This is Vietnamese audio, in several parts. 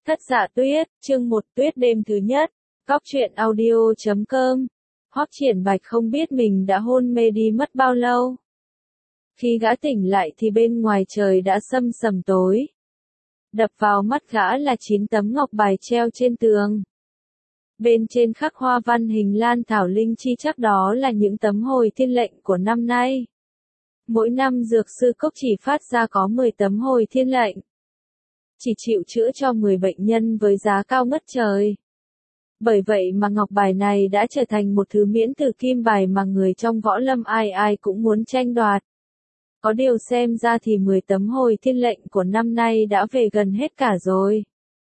Thất Dạ Tuyết, chương 1 Tuyết đêm thứ nhất, Cóc truyện audio.com. Hoắc Triển Bạch không biết mình đã hôn mê đi mất bao lâu. Khi gã tỉnh lại thì bên ngoài trời đã sâm sầm tối. Đập vào mắt gã là 9 tấm ngọc bài treo trên tường. Bên trên khắc hoa văn hình lan thảo linh chi, chắc đó là những tấm hồi thiên lệnh của năm nay. Mỗi năm dược sư cốc chỉ phát ra có 10 tấm hồi thiên lệnh. Chỉ chịu chữa cho 10 bệnh nhân với giá cao ngất trời. Bởi vậy mà ngọc bài này đã trở thành một thứ miễn tử kim bài mà người trong võ lâm ai ai cũng muốn tranh đoạt. Có điều xem ra thì 10 tấm hồi thiên lệnh của năm nay đã về gần hết cả rồi.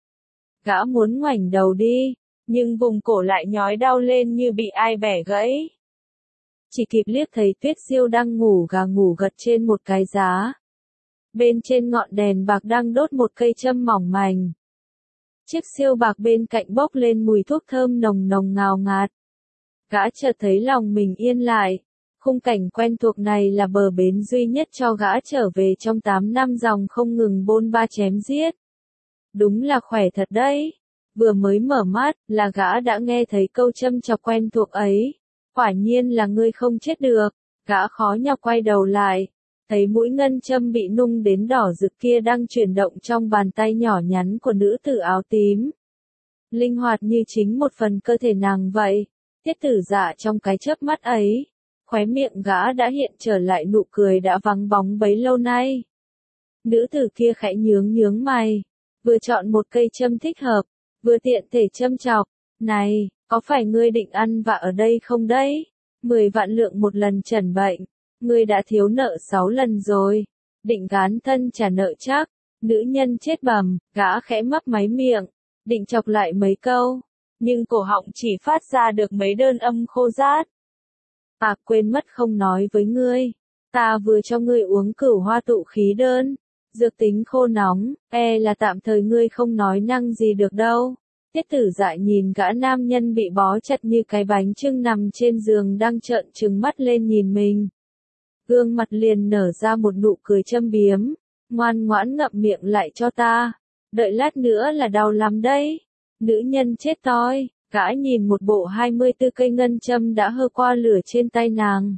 Gã muốn ngoảnh đầu đi, nhưng vùng cổ lại nhói đau lên như bị ai bẻ gãy. Chỉ kịp liếc thấy Tuyết Siêu đang ngủ gà ngủ gật trên một cái giá. Bên trên ngọn đèn bạc đang đốt một cây châm mỏng mảnh. Chiếc siêu bạc bên cạnh bốc lên mùi thuốc thơm nồng nồng ngào ngạt. Gã chợt thấy lòng mình yên lại. Khung cảnh quen thuộc này là bờ bến duy nhất cho gã trở về trong 8 năm dòng không ngừng bôn ba chém giết. Đúng là khỏe thật đấy. Vừa mới mở mắt là gã đã nghe thấy câu châm chọc quen thuộc ấy. Quả nhiên là ngươi không chết được. Gã khó nhọc quay đầu lại. Thấy mũi ngân châm bị nung đến đỏ rực kia đang chuyển động trong bàn tay nhỏ nhắn của nữ tử áo tím. Linh hoạt như chính một phần cơ thể nàng vậy. Tiết Tử Dạ trong cái chớp mắt ấy, khóe miệng gã đã hiện trở lại nụ cười đã vắng bóng bấy lâu nay. Nữ tử kia khẽ nhướng mày, vừa chọn một cây châm thích hợp, vừa tiện thể châm chọc. Này, có phải ngươi định ăn vạ ở đây không đấy? 10 vạn lượng một lần chẩn bệnh. Ngươi đã thiếu nợ 6 lần rồi, định gán thân trả nợ chắc. Nữ nhân chết bầm, gã khẽ mấp máy miệng, định chọc lại mấy câu, nhưng cổ họng chỉ phát ra được mấy đơn âm khô rát. Quên mất không nói với ngươi, ta vừa cho ngươi uống cửu hoa tụ khí đơn, dược tính khô nóng, là tạm thời ngươi không nói năng gì được đâu. Tiết Tử Dạ nhìn gã nam nhân bị bó chặt như cái bánh chưng nằm trên giường đang trợn trừng mắt lên nhìn mình. Gương mặt liền nở ra một nụ cười châm biếm, ngoan ngoãn ngậm miệng lại cho ta, đợi lát nữa là đau lắm đấy. Nữ nhân chết toi, gã nhìn một bộ 24 cây ngân châm đã hơ qua lửa trên tay nàng.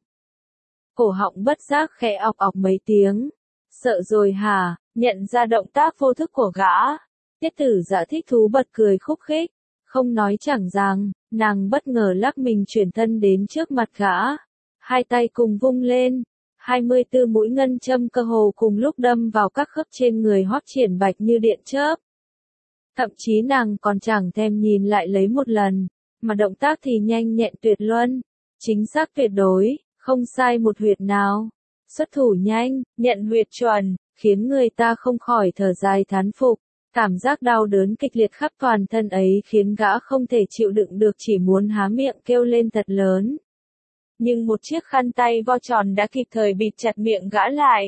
Cổ họng bất giác khẽ ọc ọc mấy tiếng, sợ rồi hả, nhận ra động tác vô thức của gã. Tiết Tử Dạ thích thú bật cười khúc khích, không nói chẳng rằng, nàng bất ngờ lắc mình chuyển thân đến trước mặt gã. Hai tay cùng vung lên. 24 mũi ngân châm cơ hồ cùng lúc đâm vào các khớp trên người Hoắc Triển Bạch như điện chớp. Thậm chí nàng còn chẳng thèm nhìn lại lấy một lần, mà động tác thì nhanh nhẹn tuyệt luân, chính xác tuyệt đối, không sai một huyệt nào. Xuất thủ nhanh, nhận huyệt chuẩn, khiến người ta không khỏi thở dài thán phục. Cảm giác đau đớn kịch liệt khắp toàn thân ấy khiến gã không thể chịu đựng được, chỉ muốn há miệng kêu lên thật lớn. Nhưng một chiếc khăn tay vo tròn đã kịp thời bịt chặt miệng gã lại.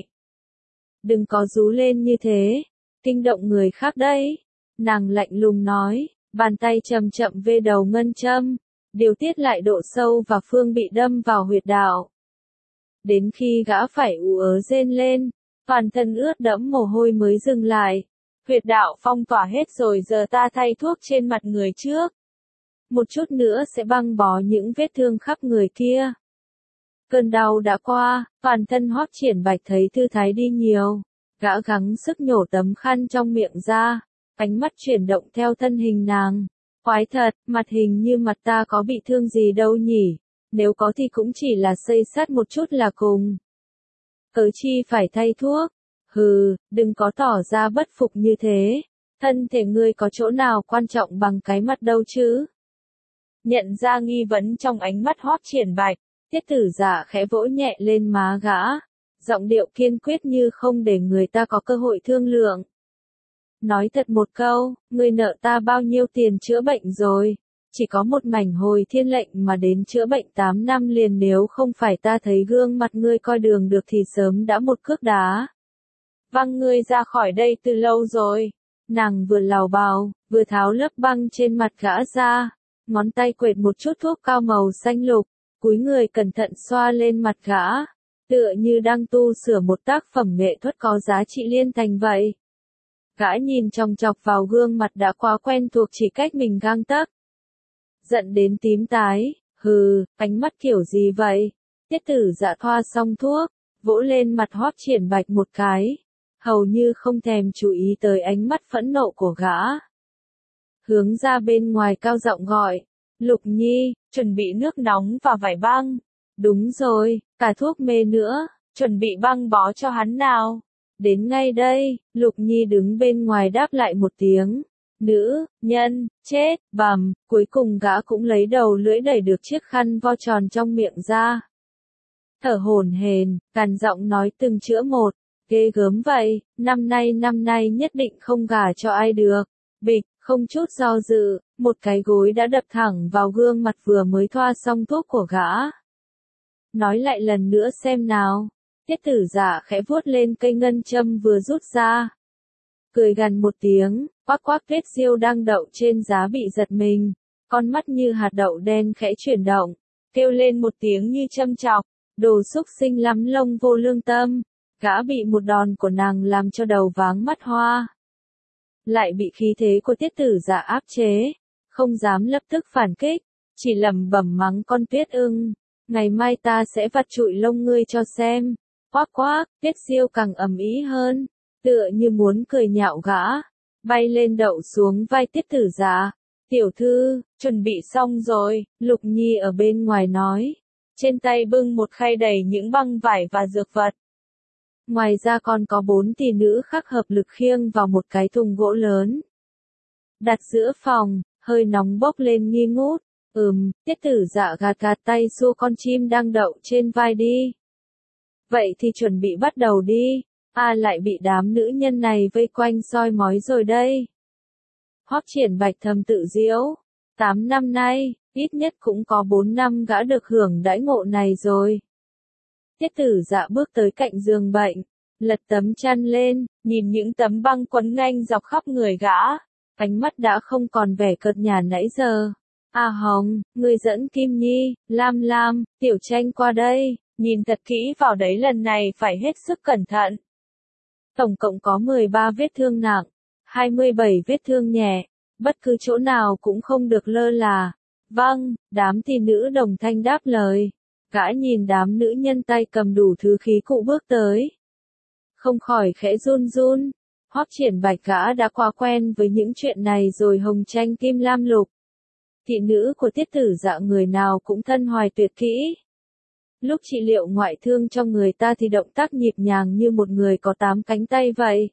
Đừng có rú lên như thế, kinh động người khác đấy. Nàng lạnh lùng nói, bàn tay chậm chậm vê đầu ngân châm, điều tiết lại độ sâu và phương bị đâm vào huyệt đạo. Đến khi gã phải ú ớ rên lên, toàn thân ướt đẫm mồ hôi mới dừng lại. Huyệt đạo phong tỏa hết rồi, giờ ta thay thuốc trên mặt người trước. Một chút nữa sẽ băng bó những vết thương khắp người kia. Cơn đau đã qua, toàn thân Hoắc Triển Bạch thấy thư thái đi nhiều. Gã gắng sức nhổ tấm khăn trong miệng ra, ánh mắt chuyển động theo thân hình nàng. Quái thật, mặt hình như mặt ta có bị thương gì đâu nhỉ, nếu có thì cũng chỉ là xây xát một chút là cùng. Cớ chi phải thay thuốc? Hừ, đừng có tỏ ra bất phục như thế. Thân thể ngươi có chỗ nào quan trọng bằng cái mặt đâu chứ? Nhận ra nghi vấn trong ánh mắt Hoắc Triển Bạch, Tiết Tử Dạ khẽ vỗ nhẹ lên má gã, giọng điệu kiên quyết như không để người ta có cơ hội thương lượng. Nói thật một câu, ngươi nợ ta bao nhiêu tiền chữa bệnh rồi? Chỉ có một mảnh hồi thiên lệnh mà đến chữa bệnh 8 năm liền, nếu không phải ta thấy gương mặt ngươi coi đường được thì sớm đã một cước đá văng ngươi ra khỏi đây từ lâu rồi. Nàng vừa lảo bào, vừa tháo lớp băng trên mặt gã ra, ngón tay quệt một chút thuốc cao màu xanh lục, cúi người cẩn thận xoa lên mặt gã, tựa như đang tu sửa một tác phẩm nghệ thuật có giá trị liên thành vậy. Gã nhìn chòng chọc vào gương mặt đã quá quen thuộc chỉ cách mình gang tấc. Giận đến tím tái, hừ, ánh mắt kiểu gì vậy? Tiết Tử Dạ thoa xong thuốc, vỗ lên mặt Hoắc Triển Bạch một cái, hầu như không thèm chú ý tới ánh mắt phẫn nộ của gã. Hướng ra bên ngoài cao giọng gọi, Lục Nhi, chuẩn bị nước nóng và vải băng. Đúng rồi, cả thuốc mê nữa, chuẩn bị băng bó cho hắn nào. Đến ngay đây, Lục Nhi đứng bên ngoài đáp lại một tiếng. Nữ, nhân, chết, bầm, cuối cùng gã cũng lấy đầu lưỡi đẩy được chiếc khăn vo tròn trong miệng ra. Thở hổn hển, gằn giọng nói từng chữ một, ghê gớm vậy, năm nay nhất định không gả cho ai được. Bịch, không chút do dự, một cái gối đã đập thẳng vào gương mặt vừa mới thoa xong thuốc của gã. Nói lại lần nữa xem nào. Tiết Tử Dạ khẽ vuốt lên cây ngân châm vừa rút ra. Cười gằn một tiếng, quắc quắc Tuyết Diêu đang đậu trên giá bị giật mình, con mắt như hạt đậu đen khẽ chuyển động, kêu lên một tiếng như châm chọc, đồ xúc sinh lắm lông vô lương tâm, gã bị một đòn của nàng làm cho đầu váng mắt hoa. Lại bị khí thế của Tiết Tử Dạ áp chế, không dám lập tức phản kích, chỉ lẩm bẩm mắng con Tuyết Ưng, ngày mai ta sẽ vặt trụi lông ngươi cho xem. Quắc quắc, Tuyết Diêu càng ầm ĩ hơn, tựa như muốn cười nhạo gã, bay lên đậu xuống vai Tiết Tử Dạ. Tiểu thư, chuẩn bị xong rồi, Lục Nhi ở bên ngoài nói, trên tay bưng một khay đầy những băng vải và dược vật. Ngoài ra còn có 4 tỷ nữ khác hợp lực khiêng vào một cái thùng gỗ lớn. Đặt giữa phòng, hơi nóng bốc lên nghi ngút, Tiết Tử Dạ gạt gạt tay xua con chim đang đậu trên vai đi. Vậy thì chuẩn bị bắt đầu đi, lại bị đám nữ nhân này vây quanh soi mói rồi đây. Hoắc Triển Bạch thầm tự giễu, 8 năm nay, ít nhất cũng có 4 năm gã được hưởng đãi ngộ này rồi. Tiết Tử Dạ bước tới cạnh giường bệnh, lật tấm chăn lên, nhìn những tấm băng quấn nhanh dọc khắp người gã, ánh mắt đã không còn vẻ cợt nhả nãy giờ. Hồng, người dẫn Kim Nhi, Lam Lam, Tiểu Tranh qua đây, nhìn thật kỹ vào đấy, lần này phải hết sức cẩn thận. Tổng cộng có 13 vết thương nặng, 27 vết thương nhẹ, bất cứ chỗ nào cũng không được lơ là. Vâng, đám tỷ nữ đồng thanh đáp lời. Gã nhìn đám nữ nhân tay cầm đủ thứ khí cụ bước tới, không khỏi khẽ run run. Hoắc Triển Bạch gã đã quá quen với những chuyện này rồi. Hồng Tranh Kim Lam Lục, thị nữ của Tiết Tử Dạ người nào cũng thân hoài tuyệt kỹ. Lúc trị liệu ngoại thương cho người ta thì động tác nhịp nhàng như một người có 8 cánh tay vậy.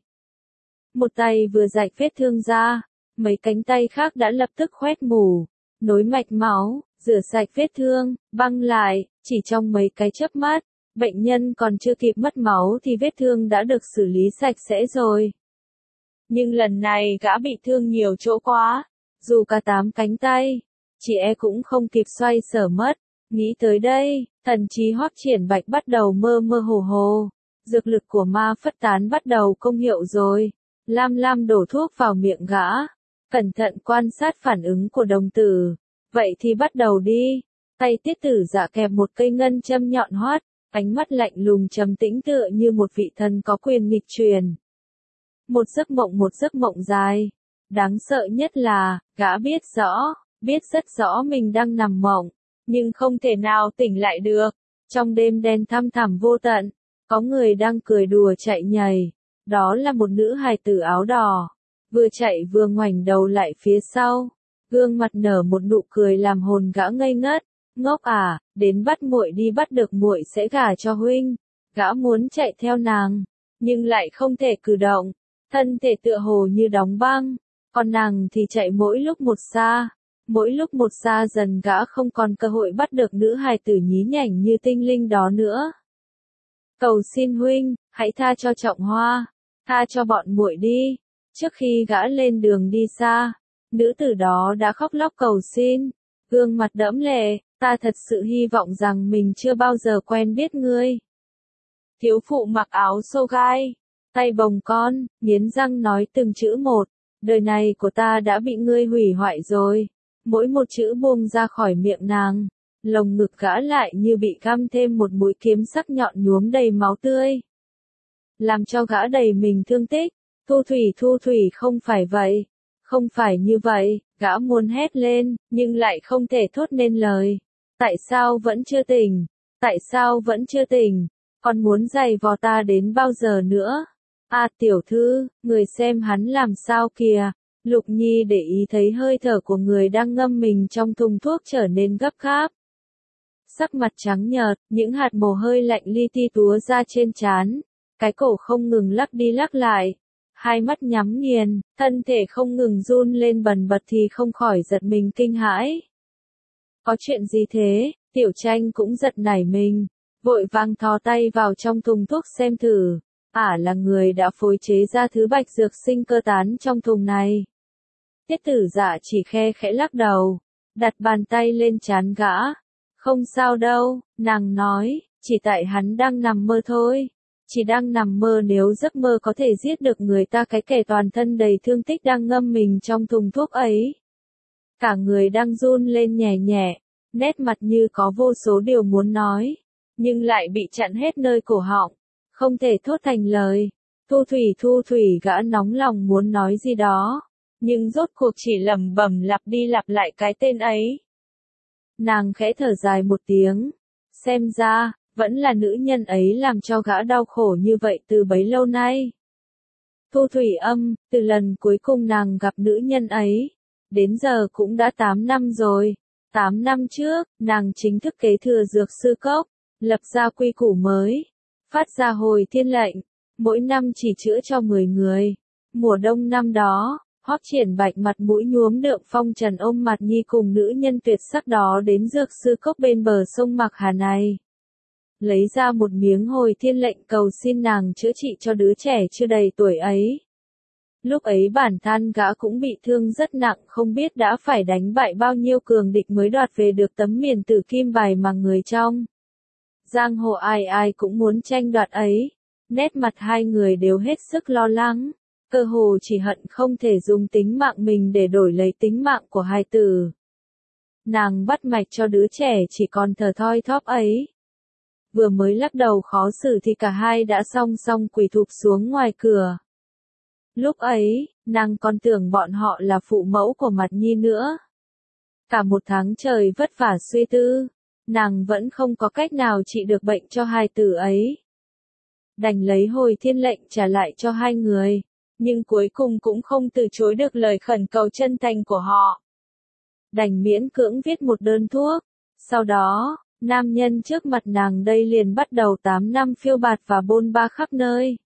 Một tay vừa rạch vết thương ra, mấy cánh tay khác đã lập tức khoét mủ, nối mạch máu, rửa sạch vết thương, băng lại, chỉ trong mấy cái chớp mắt, bệnh nhân còn chưa kịp mất máu thì vết thương đã được xử lý sạch sẽ rồi. Nhưng lần này gã bị thương nhiều chỗ quá, dù cả 8 cánh tay, chị cũng không kịp xoay sở mất. Nghĩ tới đây, thần trí Hoắc Triển Bạch bắt đầu mơ mơ hồ hồ, dược lực của ma phất tán bắt đầu công hiệu rồi. Lam Lam đổ thuốc vào miệng gã, cẩn thận quan sát phản ứng của đồng tử. Vậy thì bắt đầu đi. Tay Tiết Tử Dạ kẹp một cây ngân châm nhọn hoắt, ánh mắt lạnh lùng trầm tĩnh tựa như một vị thần có quyền nghịch truyền. Một giấc mộng dài. Đáng sợ nhất là, gã biết rất rõ mình đang nằm mộng, nhưng không thể nào tỉnh lại được. Trong đêm đen thăm thẳm vô tận, có người đang cười đùa chạy nhảy. Đó là một nữ hài tử áo đỏ, vừa chạy vừa ngoảnh đầu lại phía sau, gương mặt nở một nụ cười làm hồn gã ngây ngất. Ngốc à, đến bắt muội đi, bắt được muội sẽ gả cho huynh. Gã muốn chạy theo nàng, nhưng lại không thể cử động, thân thể tựa hồ như đóng băng, còn nàng thì chạy mỗi lúc một xa dần. Gã không còn cơ hội bắt được nữ hài tử nhí nhảnh như tinh linh đó nữa. Cầu xin huynh, hãy tha cho Trọng Hoa, tha cho bọn muội đi. Trước khi gã lên đường đi xa, nữ tử đó đã khóc lóc cầu xin, gương mặt đẫm lệ, ta thật sự hy vọng rằng mình chưa bao giờ quen biết ngươi. Thiếu phụ mặc áo xô gai, tay bồng con, nghiến răng nói từng chữ một, đời này của ta đã bị ngươi hủy hoại rồi. Mỗi một chữ buông ra khỏi miệng nàng, lồng ngực gã lại như bị găm thêm một mũi kiếm sắc nhọn nhuốm đầy máu tươi, làm cho gã đầy mình thương tích. Thu thủy không phải vậy. Không phải như vậy, gã muốn hét lên, nhưng lại không thể thốt nên lời. Tại sao vẫn chưa tỉnh? Tại sao vẫn chưa tỉnh? Còn muốn giày vò ta đến bao giờ nữa? À tiểu thư, người xem hắn làm sao kìa. Lục Nhi để ý thấy hơi thở của người đang ngâm mình trong thùng thuốc trở nên gấp gáp. Sắc mặt trắng nhợt, những hạt mồ hôi lạnh li ti túa ra trên trán. Cái cổ không ngừng lắc đi lắc lại. Hai mắt nhắm nghiền, thân thể không ngừng run lên bần bật thì không khỏi giật mình kinh hãi. Có chuyện gì thế? Tiểu Tranh cũng giật nảy mình, vội vàng thò tay vào trong thùng thuốc xem thử. Là người đã phối chế ra thứ bạch dược sinh cơ tán trong thùng này. Tiết Tử Dạ chỉ khe khẽ lắc đầu, đặt bàn tay lên trán gã. Không sao đâu, nàng nói, chỉ tại hắn đang nằm mơ thôi. Chỉ đang nằm mơ, nếu giấc mơ có thể giết được người ta, cái kẻ toàn thân đầy thương tích đang ngâm mình trong thùng thuốc ấy. Cả người đang run lên nhẹ nhẹ, nét mặt như có vô số điều muốn nói, nhưng lại bị chặn hết nơi cổ họng, không thể thốt thành lời. Thu thủy gã nóng lòng muốn nói gì đó, nhưng rốt cuộc chỉ lẩm bẩm lặp đi lặp lại cái tên ấy. Nàng khẽ thở dài một tiếng, xem ra vẫn là nữ nhân ấy làm cho gã đau khổ như vậy từ bấy lâu nay. Thu thủy âm, từ lần cuối cùng nàng gặp nữ nhân ấy, đến giờ cũng đã 8 năm rồi. 8 năm trước, nàng chính thức kế thừa dược sư cốc, lập ra quy củ mới, phát ra hồi thiên lệnh, mỗi năm chỉ chữa cho 10 người. Mùa đông năm đó, Hoắc Triển Bạch mặt mũi nhuốm đượm phong trần ôm Mặt Nhi cùng nữ nhân tuyệt sắc đó đến dược sư cốc bên bờ sông Mạc Hà này. Lấy ra một miếng hồi thiên lệnh cầu xin nàng chữa trị cho đứa trẻ chưa đầy tuổi ấy. Lúc ấy bản thân gã cũng bị thương rất nặng, không biết đã phải đánh bại bao nhiêu cường địch mới đoạt về được tấm miền tử kim bài mà người trong giang hồ ai ai cũng muốn tranh đoạt ấy. Nét mặt hai người đều hết sức lo lắng, cơ hồ chỉ hận không thể dùng tính mạng mình để đổi lấy tính mạng của hài tử. Nàng bắt mạch cho đứa trẻ chỉ còn thở thoi thóp ấy. Vừa mới lắc đầu khó xử thì cả hai đã song song quỳ thụp xuống ngoài cửa. Lúc ấy, nàng còn tưởng bọn họ là phụ mẫu của Mặt Nhi nữa. Cả một tháng trời vất vả suy tư, nàng vẫn không có cách nào trị được bệnh cho hài tử ấy. Đành lấy hồi thiên lệnh trả lại cho hai người, nhưng cuối cùng cũng không từ chối được lời khẩn cầu chân thành của họ. Đành miễn cưỡng viết một đơn thuốc. Sau đó, nam nhân trước mặt nàng đây liền bắt đầu 8 năm phiêu bạt và bôn ba khắp nơi.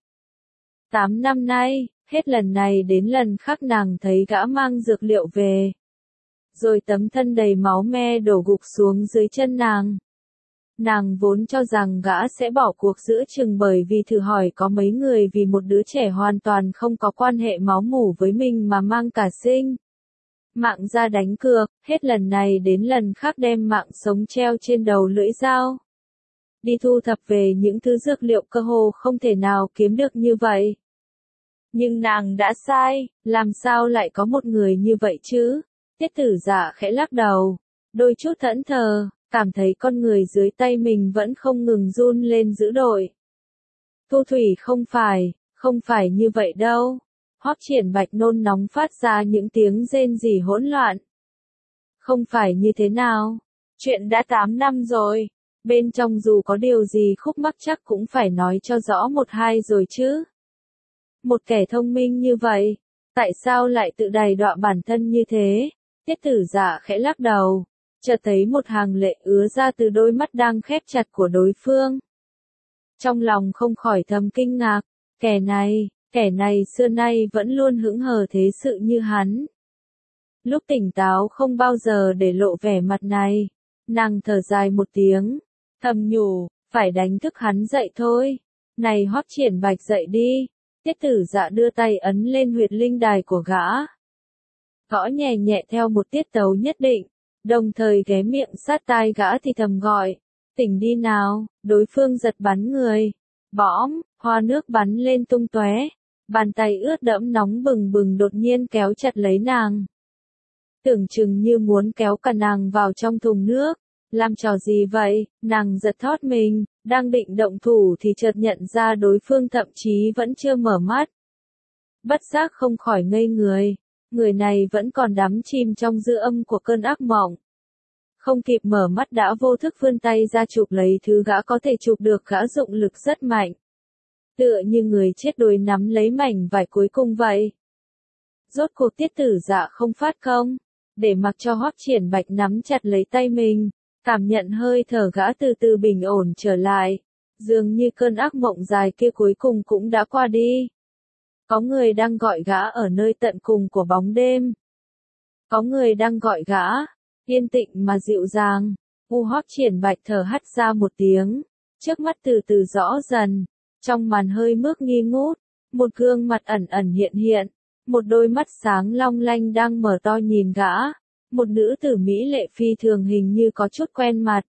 8 năm nay, hết lần này đến lần khác nàng thấy gã mang dược liệu về. Rồi tấm thân đầy máu me đổ gục xuống dưới chân nàng. Nàng vốn cho rằng gã sẽ bỏ cuộc giữa chừng bởi vì thử hỏi có mấy người vì một đứa trẻ hoàn toàn không có quan hệ máu mủ với mình mà mang cả sinh mạng ra đánh cược, hết lần này đến lần khác đem mạng sống treo trên đầu lưỡi dao. Đi thu thập về những thứ dược liệu cơ hồ không thể nào kiếm được như vậy. Nhưng nàng đã sai, làm sao lại có một người như vậy chứ? Tiết Tử Dạ khẽ lắc đầu, đôi chút thẫn thờ, cảm thấy con người dưới tay mình vẫn không ngừng run lên dữ dội. Thu thủy không phải như vậy đâu. Hoắc Triển Bạch nôn nóng phát ra những tiếng rên rỉ hỗn loạn. Không phải như thế nào? Chuyện đã 8 năm rồi. Bên trong dù có điều gì khúc mắc chắc cũng phải nói cho rõ một hai rồi chứ. Một kẻ thông minh như vậy, tại sao lại tự đày đọa bản thân như thế? Tiết Tử Dạ khẽ lắc đầu, chợt thấy một hàng lệ ứa ra từ đôi mắt đang khép chặt của đối phương. Trong lòng không khỏi thầm kinh ngạc, kẻ này xưa nay vẫn luôn hững hờ thế sự như hắn. Lúc tỉnh táo không bao giờ để lộ vẻ mặt này. Nàng thở dài một tiếng, thầm nhủ, phải đánh thức hắn dậy thôi. Này Hoắc Triển Bạch dậy đi. Tiết Tử Dạ đưa tay ấn lên huyệt linh đài của gã. Gõ nhẹ nhẹ theo một tiết tấu nhất định, đồng thời ghé miệng sát tai gã thì thầm gọi, tỉnh đi nào. Đối phương giật bắn người, bõm, hoa nước bắn lên tung tóe, bàn tay ướt đẫm nóng bừng bừng đột nhiên kéo chặt lấy nàng. Tưởng chừng như muốn kéo cả nàng vào trong thùng nước. Làm trò gì vậy? Nàng giật thót mình, đang định động thủ thì chợt nhận ra đối phương thậm chí vẫn chưa mở mắt. bất giác không khỏi ngây người. Người này vẫn còn đắm chìm trong dư âm của cơn ác mộng. Không kịp mở mắt đã vô thức vươn tay ra chụp lấy thứ gã có thể chụp được, gã dụng lực rất mạnh. Tựa như người chết đuối nắm lấy mảnh vải cuối cùng vậy. Rốt cuộc Tiết Tử Dạ không phát công, để mặc cho Hoắc Triển Bạch nắm chặt lấy tay mình, cảm nhận hơi thở gã từ từ bình ổn trở lại, dường như cơn ác mộng dài kia cuối cùng cũng đã qua đi. Có người đang gọi gã ở nơi tận cùng của bóng đêm. Có người đang gọi gã, yên tĩnh mà dịu dàng. Hoắc Triển Bạch thở hắt ra một tiếng, trước mắt từ từ rõ dần, trong màn hơi mước nghi ngút, một gương mặt ẩn ẩn hiện hiện, một đôi mắt sáng long lanh đang mở to nhìn gã, một nữ tử mỹ lệ phi thường hình như có chút quen mặt.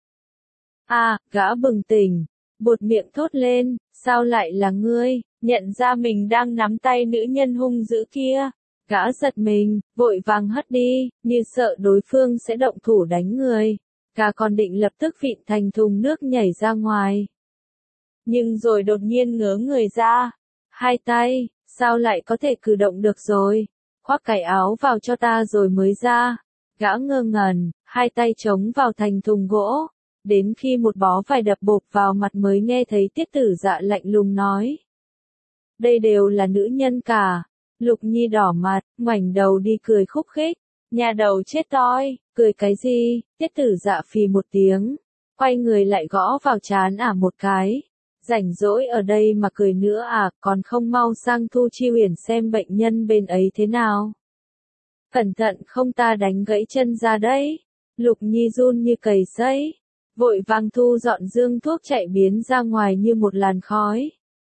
Gã bừng tỉnh, buột miệng thốt lên, sao lại là ngươi, nhận ra mình đang nắm tay nữ nhân hung dữ kia. Gã giật mình, vội vàng hất đi, như sợ đối phương sẽ động thủ đánh người. Gã còn định lập tức vịn thành thùng nước nhảy ra ngoài. Nhưng rồi đột nhiên ngớ người ra. Hai tay, sao lại có thể cử động được rồi? Khoác cái áo vào cho ta rồi mới ra. Gã ngơ ngẩn, hai tay chống vào thành thùng gỗ. Đến khi một bó vải đập bộp vào mặt mới nghe thấy Tiết Tử Dạ lạnh lùng nói. Đây đều là nữ nhân cả. Lục Nhi đỏ mặt, ngoảnh đầu đi cười khúc khích. Nhà đầu chết toi, cười cái gì? Tiết Tử Dạ phì một tiếng, quay người lại gõ vào trán một cái. Rảnh rỗi ở đây mà cười nữa còn không mau sang Thu Chi Huyền xem bệnh nhân bên ấy thế nào. Cẩn thận không ta đánh gãy chân ra đấy. Lục Nhi run như cầy sấy, vội vàng thu dọn dương thuốc chạy biến ra ngoài như một làn khói.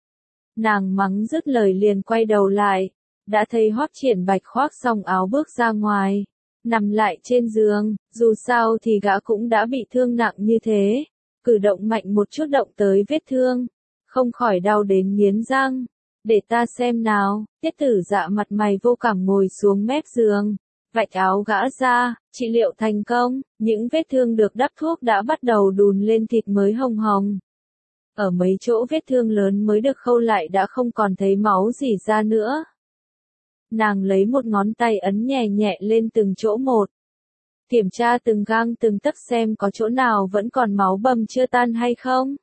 Nàng mắng dứt lời liền quay đầu lại, đã thấy Hoắc Triển Bạch khoác xong áo bước ra ngoài, nằm lại trên giường, dù sao thì gã cũng đã bị thương nặng như thế, cử động mạnh một chút động tới vết thương, không khỏi đau đến nghiến răng. Để ta xem nào. Tiết Tử Dạ mặt mày vô cảm ngồi xuống mép giường, vạch áo gã ra, trị liệu thành công, những vết thương được đắp thuốc đã bắt đầu đùn lên thịt mới hồng hồng. Ở mấy chỗ vết thương lớn mới được khâu lại đã không còn thấy máu gì ra nữa. Nàng lấy một ngón tay ấn nhẹ nhẹ lên từng chỗ một. Kiểm tra từng gang từng tấc xem có chỗ nào vẫn còn máu bầm chưa tan hay không.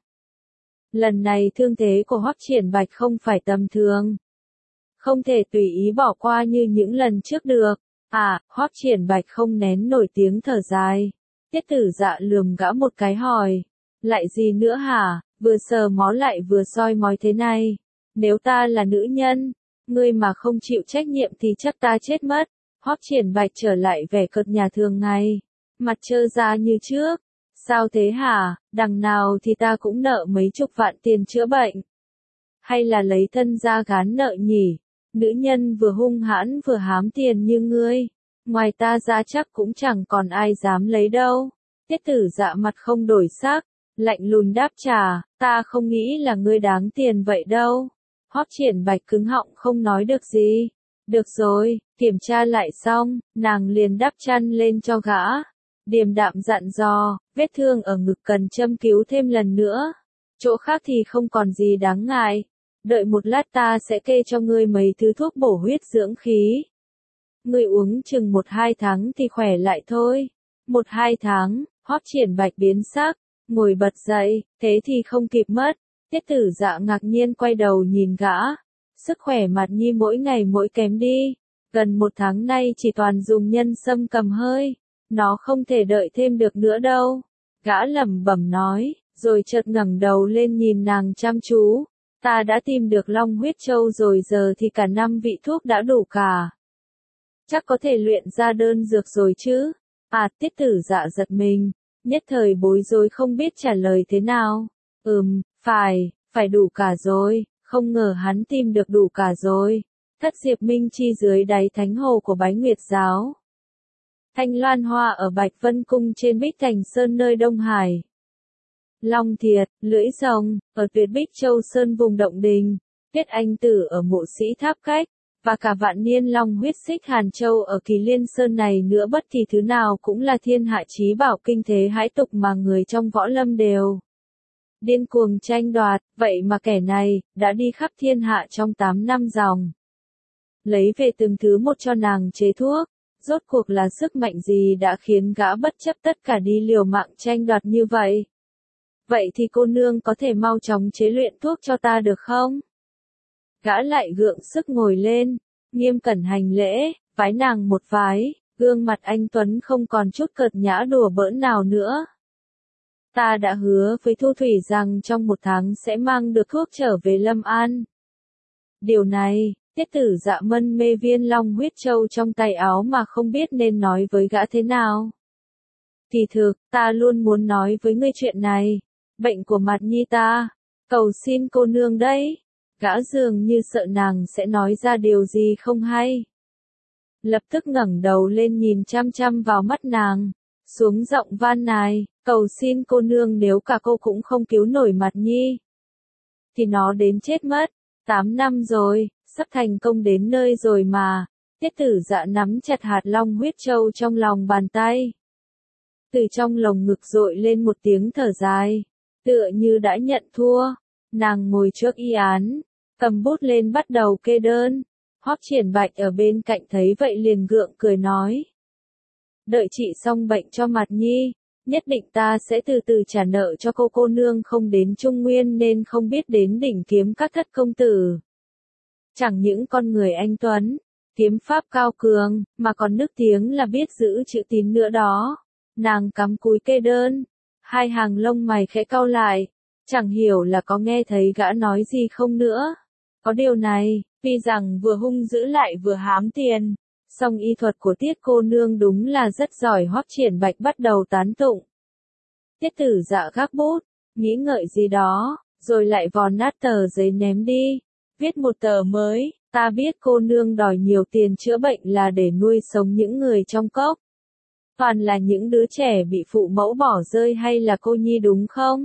Lần này thương thế của Hoắc Triển Bạch không phải tầm thường. Không thể tùy ý bỏ qua như những lần trước được. Hoắc Triển Bạch không nén nổi tiếng thở dài. Tiết Tử Dạ lườm gã một cái hỏi. Lại gì nữa hả, vừa sờ mó lại vừa soi mói thế này. Nếu ta là nữ nhân, ngươi mà không chịu trách nhiệm thì chắc ta chết mất. Hoắc Triển Bạch trở lại vẻ cợt nhà thường ngày. Mặt trơ ra như trước. Sao thế hả, đằng nào thì ta cũng nợ mấy chục vạn tiền chữa bệnh. Hay là lấy thân ra gán nợ nhỉ? Nữ nhân vừa hung hãn vừa hám tiền như ngươi. Ngoài ta ra chắc cũng chẳng còn ai dám lấy đâu. Tiết Tử Dạ mặt không đổi sắc, lạnh lùng đáp trả, ta không nghĩ là ngươi đáng tiền vậy đâu. Hoắc Triển Bạch cứng họng không nói được gì. Được rồi, kiểm tra lại xong, nàng liền đắp chăn lên cho gã. Điềm đạm dặn dò, vết thương ở ngực cần châm cứu thêm lần nữa. Chỗ khác thì không còn gì đáng ngại. Đợi một lát ta sẽ kê cho ngươi mấy thứ thuốc bổ huyết dưỡng khí. Ngươi uống chừng 1-2 tháng thì khỏe lại thôi. 1-2 tháng, Hoắc Triển Bạch biến sắc, ngồi bật dậy, thế thì không kịp mất. Tiết Tử Dạ ngạc nhiên quay đầu nhìn gã. Sức khỏe mặt nhi mỗi ngày mỗi kém đi. Gần 1 tháng nay chỉ toàn dùng nhân sâm cầm hơi. Nó không thể đợi thêm được nữa đâu. Gã lẩm bẩm nói, rồi chợt ngẩng đầu lên nhìn nàng chăm chú. Ta đã tìm được Long huyết châu rồi, giờ thì cả 5 vị thuốc đã đủ cả. Chắc có thể luyện ra đơn dược rồi chứ. Tiết Tử Dạ giật mình, nhất thời bối rối không biết trả lời thế nào. Phải đủ cả rồi, không ngờ hắn tìm được đủ cả rồi. Thất diệp minh chi dưới đáy thánh hồ của Bái Nguyệt giáo. Thanh loan hoa ở Bạch Vân Cung trên Bích Thành Sơn nơi Đông Hải. Long thiệt, lưỡi rồng, ở Tuyệt Bích Châu Sơn vùng Động Đình. Tuyết Anh Tử ở Mộ Sĩ Tháp Cách. Và cả vạn niên long huyết xích Hàn Châu ở Kỳ Liên Sơn này nữa, bất kỳ thứ nào cũng là thiên hạ chí bảo kinh thế hãi tục mà người trong võ lâm đều điên cuồng tranh đoạt, vậy mà kẻ này đã đi khắp thiên hạ trong 8 năm dòng. lấy về từng thứ một cho nàng chế thuốc. Rốt cuộc là sức mạnh gì đã khiến gã bất chấp tất cả đi liều mạng tranh đoạt như vậy? Vậy thì cô nương có thể mau chóng chế luyện thuốc cho ta được không? Gã lại gượng sức ngồi lên, nghiêm cẩn hành lễ, vái nàng một vái, gương mặt anh Tuấn không còn chút cợt nhã đùa bỡn nào nữa. Ta đã hứa với Thu Thủy rằng trong 1 tháng sẽ mang được thuốc trở về Lâm An. Điều này, Tiết Tử Dạ mân mê viên long huyết châu trong tay áo mà không biết nên nói với gã thế nào. Kỳ thực, ta luôn muốn nói với ngươi chuyện này. Bệnh của Mạt Nhi ta, cầu xin cô nương đấy. Gã dường như sợ nàng sẽ nói ra điều gì không hay. Lập tức ngẩng đầu lên nhìn chăm chăm vào mắt nàng, xuống giọng van nài, cầu xin cô nương nếu cả cô cũng không cứu nổi Mạt Nhi, thì nó đến chết mất. 8 năm rồi, sắp thành công đến nơi rồi mà. Tiết Tử Dạ nắm chặt hạt long huyết châu trong lòng bàn tay. Từ trong lồng ngực dội lên một tiếng thở dài, tựa như đã nhận thua. Nàng ngồi trước y án, cầm bút lên bắt đầu kê đơn. Hoắc Triển Bạch ở bên cạnh thấy vậy liền gượng cười nói. Đợi trị xong bệnh cho Mạt Nhi, nhất định ta sẽ từ từ trả nợ cho cô nương không đến Trung Nguyên nên không biết đến đỉnh kiếm các thất công tử. Chẳng những con người anh Tuấn, kiếm pháp cao cường, mà còn nức tiếng là biết giữ chữ tín nữa đó. Nàng cắm cúi kê đơn, hai hàng lông mày khẽ cau lại, chẳng hiểu là có nghe thấy gã nói gì không nữa. Có điều này, tuy rằng vừa hung dữ lại vừa hám tiền, song y thuật của Tiết cô nương đúng là rất giỏi. Hoắc Triển Bạch bắt đầu tán tụng. Tiết Tử Dạ gác bút, nghĩ ngợi gì đó, rồi lại vò nát tờ giấy ném đi, viết một tờ mới. Ta biết cô nương đòi nhiều tiền chữa bệnh là để nuôi sống những người trong cốc. Toàn là những đứa trẻ bị phụ mẫu bỏ rơi hay là cô nhi đúng không?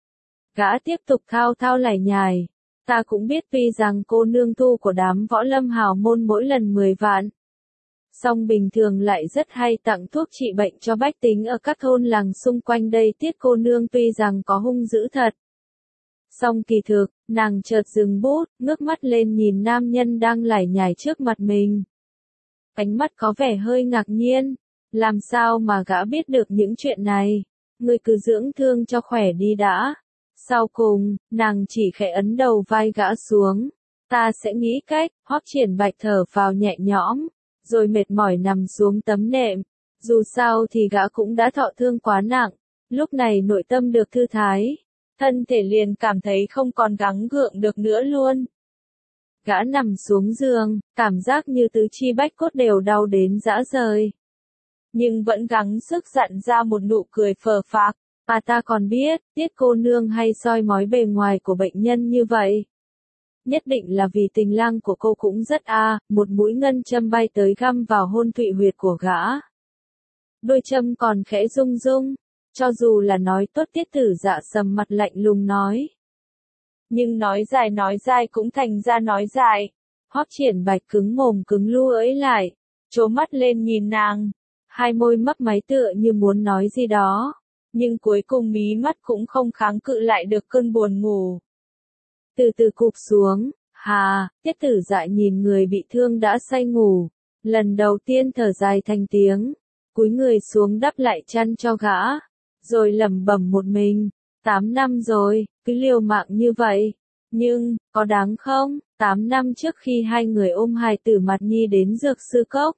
Gã tiếp tục thao thao lải nhải. Ta cũng biết tuy rằng cô nương thu của đám võ lâm hào môn mỗi lần 10 vạn. Song bình thường lại rất hay tặng thuốc trị bệnh cho bách tính ở các thôn làng xung quanh đây. Tiết cô nương tuy rằng có hung dữ thật. Song kỳ thực, nàng chợt dừng bút, ngước mắt lên nhìn nam nhân đang lải nhải trước mặt mình. Ánh mắt có vẻ hơi ngạc nhiên. Làm sao mà gã biết được những chuyện này? Ngươi cứ dưỡng thương cho khỏe đi đã. Sau cùng, nàng chỉ khẽ ấn đầu vai gã xuống. Ta sẽ nghĩ cách. Hoắc Triển Bạch thở vào nhẹ nhõm, rồi mệt mỏi nằm xuống tấm nệm. Dù sao thì gã cũng đã thọ thương quá nặng. Lúc này nội tâm được thư thái, thân thể liền cảm thấy không còn gắng gượng được nữa luôn. Gã nằm xuống giường, cảm giác như tứ chi bách cốt đều đau đến rã rời. Nhưng vẫn gắng sức dặn ra một nụ cười phờ phạc. À, ta còn biết, Tiết cô nương hay soi mói bề ngoài của bệnh nhân như vậy. Nhất định là vì tình lang của cô cũng rất một mũi ngân châm bay tới găm vào hôn thụy huyệt của gã. Đôi châm còn khẽ rung rung, cho dù là nói tốt. Tiết Tử Dạ sầm mặt lạnh lùng nói. Nhưng nói dài cũng thành ra nói dài. Hoắc Triển Bạch cứng mồm cứng lưỡi lại, trố mắt lên nhìn nàng, hai môi mấp máy tựa như muốn nói gì đó, nhưng cuối cùng mí mắt cũng không kháng cự lại được cơn buồn ngủ. Từ từ cụp xuống, Tiết Tử Dạ nhìn người bị thương đã say ngủ, lần đầu tiên thở dài thành tiếng, cúi người xuống đắp lại chăn cho gã, rồi lẩm bẩm một mình, 8 năm rồi, cứ liều mạng như vậy, nhưng, có đáng không? 8 năm trước khi hai người ôm hài tử Mạt Nhi đến Dược Sư Cốc,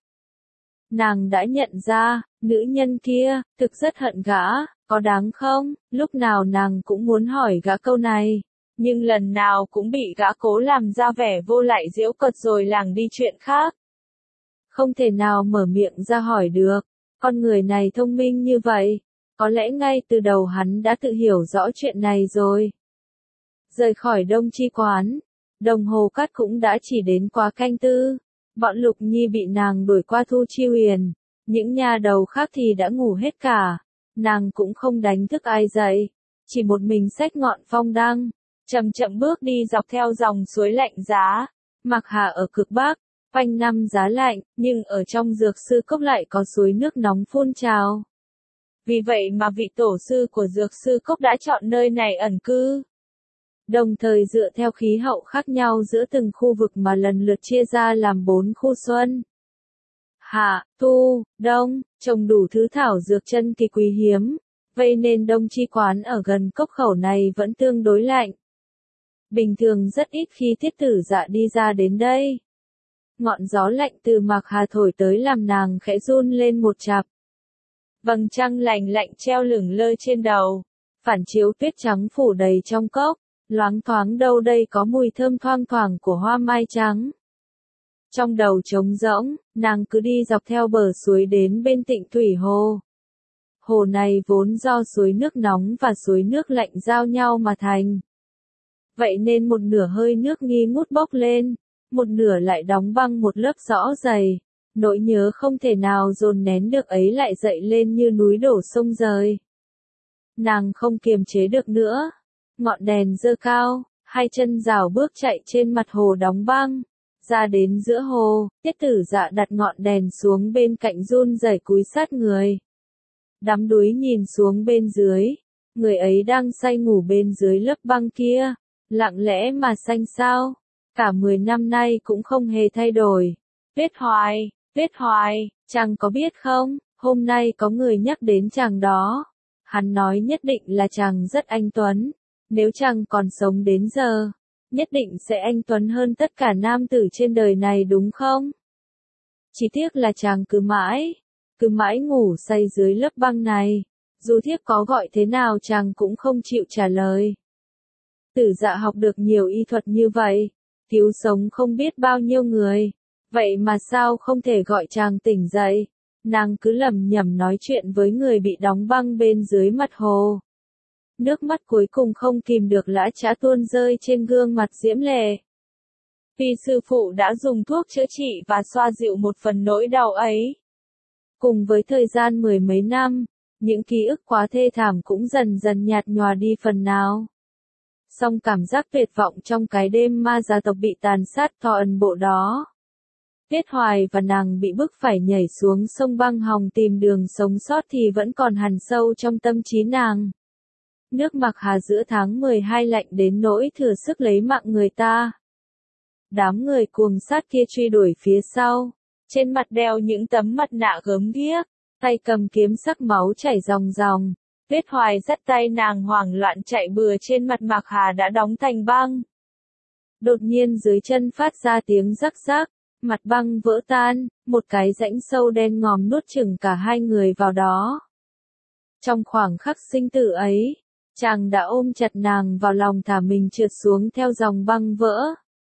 nàng đã nhận ra, nữ nhân kia, thực rất hận gã, có đáng không? Lúc nào nàng cũng muốn hỏi gã câu này, nhưng lần nào cũng bị gã cố làm ra vẻ vô lại giễu cợt rồi lảng đi chuyện khác. Không thể nào mở miệng ra hỏi được, con người này thông minh như vậy, có lẽ ngay từ đầu hắn đã tự hiểu rõ chuyện này rồi. Rời khỏi Đông Chi quán, đồng hồ cát cũng đã chỉ đến quá canh tư. Bọn Lục Nhi bị nàng đuổi qua Thu Chi Huyền, những nhà đầu khác thì đã ngủ hết cả, nàng cũng không đánh thức ai dậy, chỉ một mình xách ngọn phong đăng, chậm chậm bước đi dọc theo dòng suối lạnh giá. Mặc Hà ở cực Bắc, quanh năm giá lạnh, nhưng ở trong Dược Sư Cốc lại có suối nước nóng phun trào. Vì vậy mà vị tổ sư của Dược Sư Cốc đã chọn nơi này ẩn cư. đồng thời dựa theo khí hậu khác nhau giữa từng khu vực mà lần lượt chia ra làm 4 khu xuân, hạ, thu, đông, trồng đủ thứ thảo dược chân kỳ quý hiếm, vậy nên đông chi quán ở gần cốc khẩu này vẫn tương đối lạnh. Bình thường rất ít khi Tiết Tử Dạ đi ra đến đây. Ngọn gió lạnh từ Mạc Hà thổi tới làm nàng khẽ run lên một chặp. Vầng trăng lành lạnh treo lửng lơ trên đầu, phản chiếu tuyết trắng phủ đầy trong cốc, loáng thoáng đâu đây có mùi thơm thoang thoảng của hoa mai trắng. Trong đầu trống rỗng, nàng cứ đi dọc theo bờ suối đến bên Tịnh Thủy Hồ. Hồ này vốn do suối nước nóng và suối nước lạnh giao nhau mà thành. Vậy nên một nửa hơi nước nghi ngút bốc lên, một nửa lại đóng băng một lớp rõ dày. Nỗi nhớ không thể nào dồn nén được ấy lại dậy lên như núi đổ sông rời. Nàng không kiềm chế được nữa. Ngọn đèn giơ cao, hai chân rảo bước chạy trên mặt hồ đóng băng. Ra đến giữa hồ, Tiết Tử Dạ đặt ngọn đèn xuống bên cạnh run rẩy cúi sát người. Đắm đuối nhìn xuống bên dưới, người ấy đang say ngủ bên dưới lớp băng kia, lặng lẽ mà xanh xao, cả 10 năm nay cũng không hề thay đổi. Tuyết Hoài, chàng có biết không, hôm nay có người nhắc đến chàng đó. Hắn nói nhất định là chàng rất anh tuấn, nếu chàng còn sống đến giờ, nhất định sẽ anh tuấn hơn tất cả nam tử trên đời này đúng không? Chỉ tiếc là chàng cứ mãi ngủ say dưới lớp băng này, dù thiếp có gọi thế nào chàng cũng không chịu trả lời. Tử Dạ học được nhiều y thuật như vậy, cứu sống không biết bao nhiêu người, vậy mà sao không thể gọi chàng tỉnh dậy? Nàng cứ lẩm nhẩm nói chuyện với người bị đóng băng bên dưới mặt hồ. Nước mắt cuối cùng không kìm được lã chã tuôn rơi trên gương mặt diễm lệ. Vì sư phụ đã dùng thuốc chữa trị và xoa dịu một phần nỗi đau ấy. Cùng với thời gian 10 mấy năm, những ký ức quá thê thảm cũng dần dần nhạt nhòa đi phần nào. Song cảm giác tuyệt vọng trong cái đêm ma gia tộc bị tàn sát thọ ẩn bộ đó. Tuyết Hoài và nàng bị bức phải nhảy xuống sông băng hòng tìm đường sống sót thì vẫn còn hằn sâu trong tâm trí nàng. Nước Mạc Hà giữa tháng 12 lạnh đến nỗi thừa sức lấy mạng người ta. Đám người cuồng sát kia truy đuổi phía sau, trên mặt đeo những tấm mặt nạ gớm ghiếc, tay cầm kiếm sắc máu chảy ròng ròng. Tuyết Hoài dắt tay nàng hoảng loạn chạy bừa trên mặt Mạc Hà đã đóng thành băng. Đột nhiên dưới chân phát ra tiếng rắc rắc, mặt băng vỡ tan, một cái rãnh sâu đen ngòm nuốt chửng cả hai người vào đó. Trong khoảng khắc sinh tử ấy, chàng đã ôm chặt nàng vào lòng thả mình trượt xuống theo dòng băng vỡ.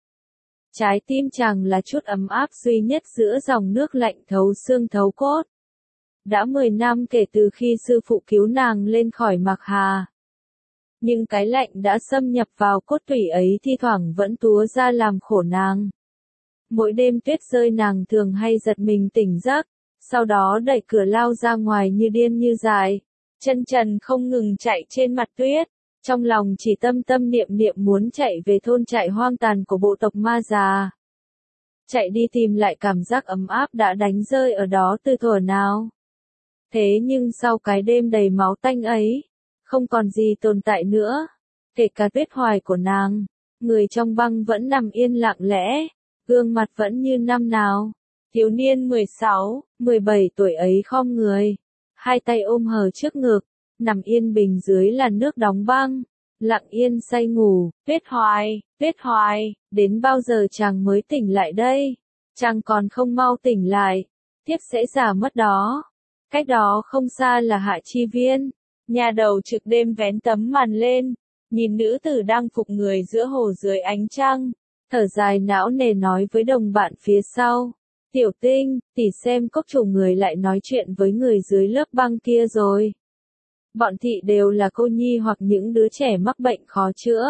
Trái tim chàng là chút ấm áp duy nhất giữa dòng nước lạnh thấu xương thấu cốt. Đã 10 năm kể từ khi sư phụ cứu nàng lên khỏi Mạc Hà. Nhưng cái lạnh đã xâm nhập vào cốt tủy ấy thi thoảng vẫn túa ra làm khổ nàng. Mỗi đêm tuyết rơi nàng thường hay giật mình tỉnh giấc, sau đó đẩy cửa lao ra ngoài như điên như dại, chân trần không ngừng chạy trên mặt tuyết, trong lòng chỉ tâm tâm niệm niệm muốn chạy về thôn trại hoang tàn của bộ tộc ma già. Chạy đi tìm lại cảm giác ấm áp đã đánh rơi ở đó từ thuở nào. Thế nhưng sau cái đêm đầy máu tanh ấy, không còn gì tồn tại nữa, kể cả Tuyết Hoài của nàng, người trong băng vẫn nằm yên lặng lẽ, gương mặt vẫn như năm nào. Thiếu niên 16, 17 tuổi ấy khom người, hai tay ôm hờ trước ngực, nằm yên bình dưới làn nước đóng băng, lặng yên say ngủ. Tuyết Hoài, đến bao giờ chàng mới tỉnh lại đây? Chàng còn không mau tỉnh lại, thiếp sẽ già mất đó. Cách đó không xa là Hạ Chi Viên, nhà đầu trực đêm vén tấm màn lên, nhìn nữ tử đang phục người giữa hồ dưới ánh trăng, thở dài não nề nói với đồng bạn phía sau. Tiểu Tinh, tỷ xem cốc chủ người lại nói chuyện với người dưới lớp băng kia rồi. Bọn thị đều là cô nhi hoặc những đứa trẻ mắc bệnh khó chữa.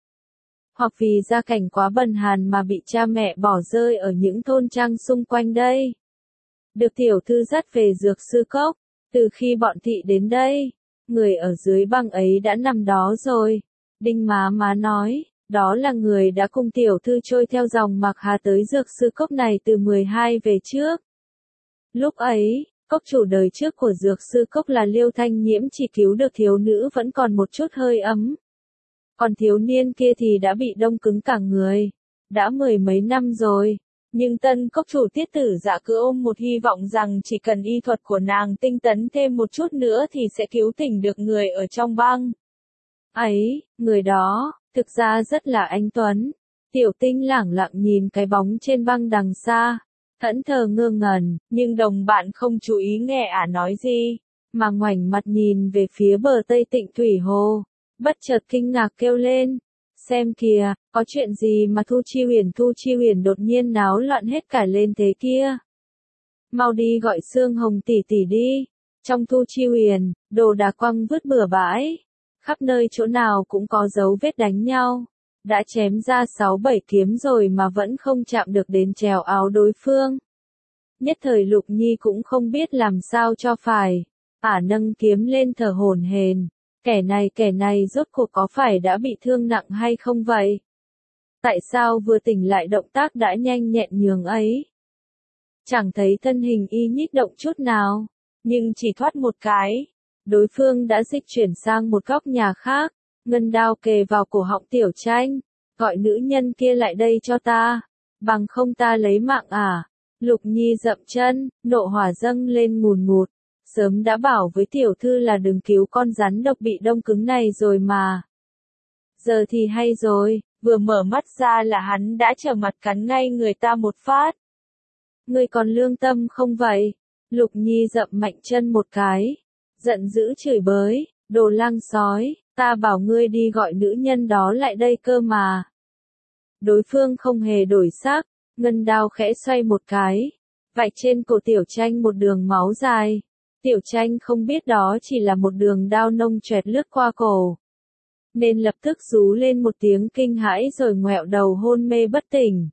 Hoặc vì gia cảnh quá bần hàn mà bị cha mẹ bỏ rơi ở những thôn trang xung quanh đây. Được tiểu thư dắt về dược sư cốc, từ khi bọn thị đến đây, người ở dưới băng ấy đã nằm đó rồi. Đinh má nói, đó là người đã cùng tiểu thư trôi theo dòng Mạc Hà tới dược sư cốc này từ 12 về trước. Lúc ấy, cốc chủ đời trước của dược sư cốc là Liêu Thanh Nhiễm chỉ cứu được thiếu nữ vẫn còn một chút hơi ấm. Còn thiếu niên kia thì đã bị đông cứng cả người. Đã mười mấy năm rồi. Nhưng tân cốc chủ Tiết Tử Dạ cứ ôm một hy vọng rằng chỉ cần y thuật của nàng tinh tấn thêm một chút nữa thì sẽ cứu tỉnh được người ở trong băng. Ấy, người đó, thực ra rất là anh tuấn. Tiểu Tinh lẳng lặng nhìn cái bóng trên băng đằng xa, thẫn thờ ngơ ngẩn, nhưng đồng bạn không chú ý nghe ả nói gì, mà ngoảnh mặt nhìn về phía bờ Tây Tịnh Thủy Hồ, bất chợt kinh ngạc kêu lên. Xem kìa, có chuyện gì mà Thu Chi Huyền đột nhiên náo loạn hết cả lên thế kia. Mau đi gọi Sương Hồng tỷ tỷ đi. Trong Thu Chi Huyền, đồ đạc quăng vứt bừa bãi. Khắp nơi chỗ nào cũng có dấu vết đánh nhau. Đã chém ra 6-7 kiếm rồi mà vẫn không chạm được đến trèo áo đối phương. Nhất thời Lục Nhi cũng không biết làm sao cho phải. Ả nâng kiếm lên thở hổn hển. Kẻ này rốt cuộc có phải đã bị thương nặng hay không vậy? Tại sao vừa tỉnh lại động tác đã nhanh nhẹn nhường ấy? Chẳng thấy thân hình y nhích động chút nào, nhưng chỉ thoát một cái. Đối phương đã dịch chuyển sang một góc nhà khác, ngân đao kề vào cổ họng Tiểu Tranh, gọi nữ nhân kia lại đây cho ta, bằng không ta lấy mạng à. Lục Nhi dậm chân, nộ hỏa dâng lên ngùn ngụt, sớm đã bảo với tiểu thư là đừng cứu con rắn độc bị đông cứng này rồi mà. Giờ thì hay rồi, vừa mở mắt ra là hắn đã trở mặt cắn ngay người ta một phát. Ngươi còn lương tâm không vậy? Lục Nhi dậm mạnh chân một cái, giận dữ chửi bới, đồ lang sói, ta bảo ngươi đi gọi nữ nhân đó lại đây cơ mà. Đối phương không hề đổi sắc, ngân đao khẽ xoay một cái, vạch trên cổ Tiểu Tranh một đường máu dài. Tiểu Tranh không biết đó chỉ là một đường đao nông choẹt lướt qua cổ, nên lập tức rú lên một tiếng kinh hãi rồi ngoẹo đầu hôn mê bất tỉnh.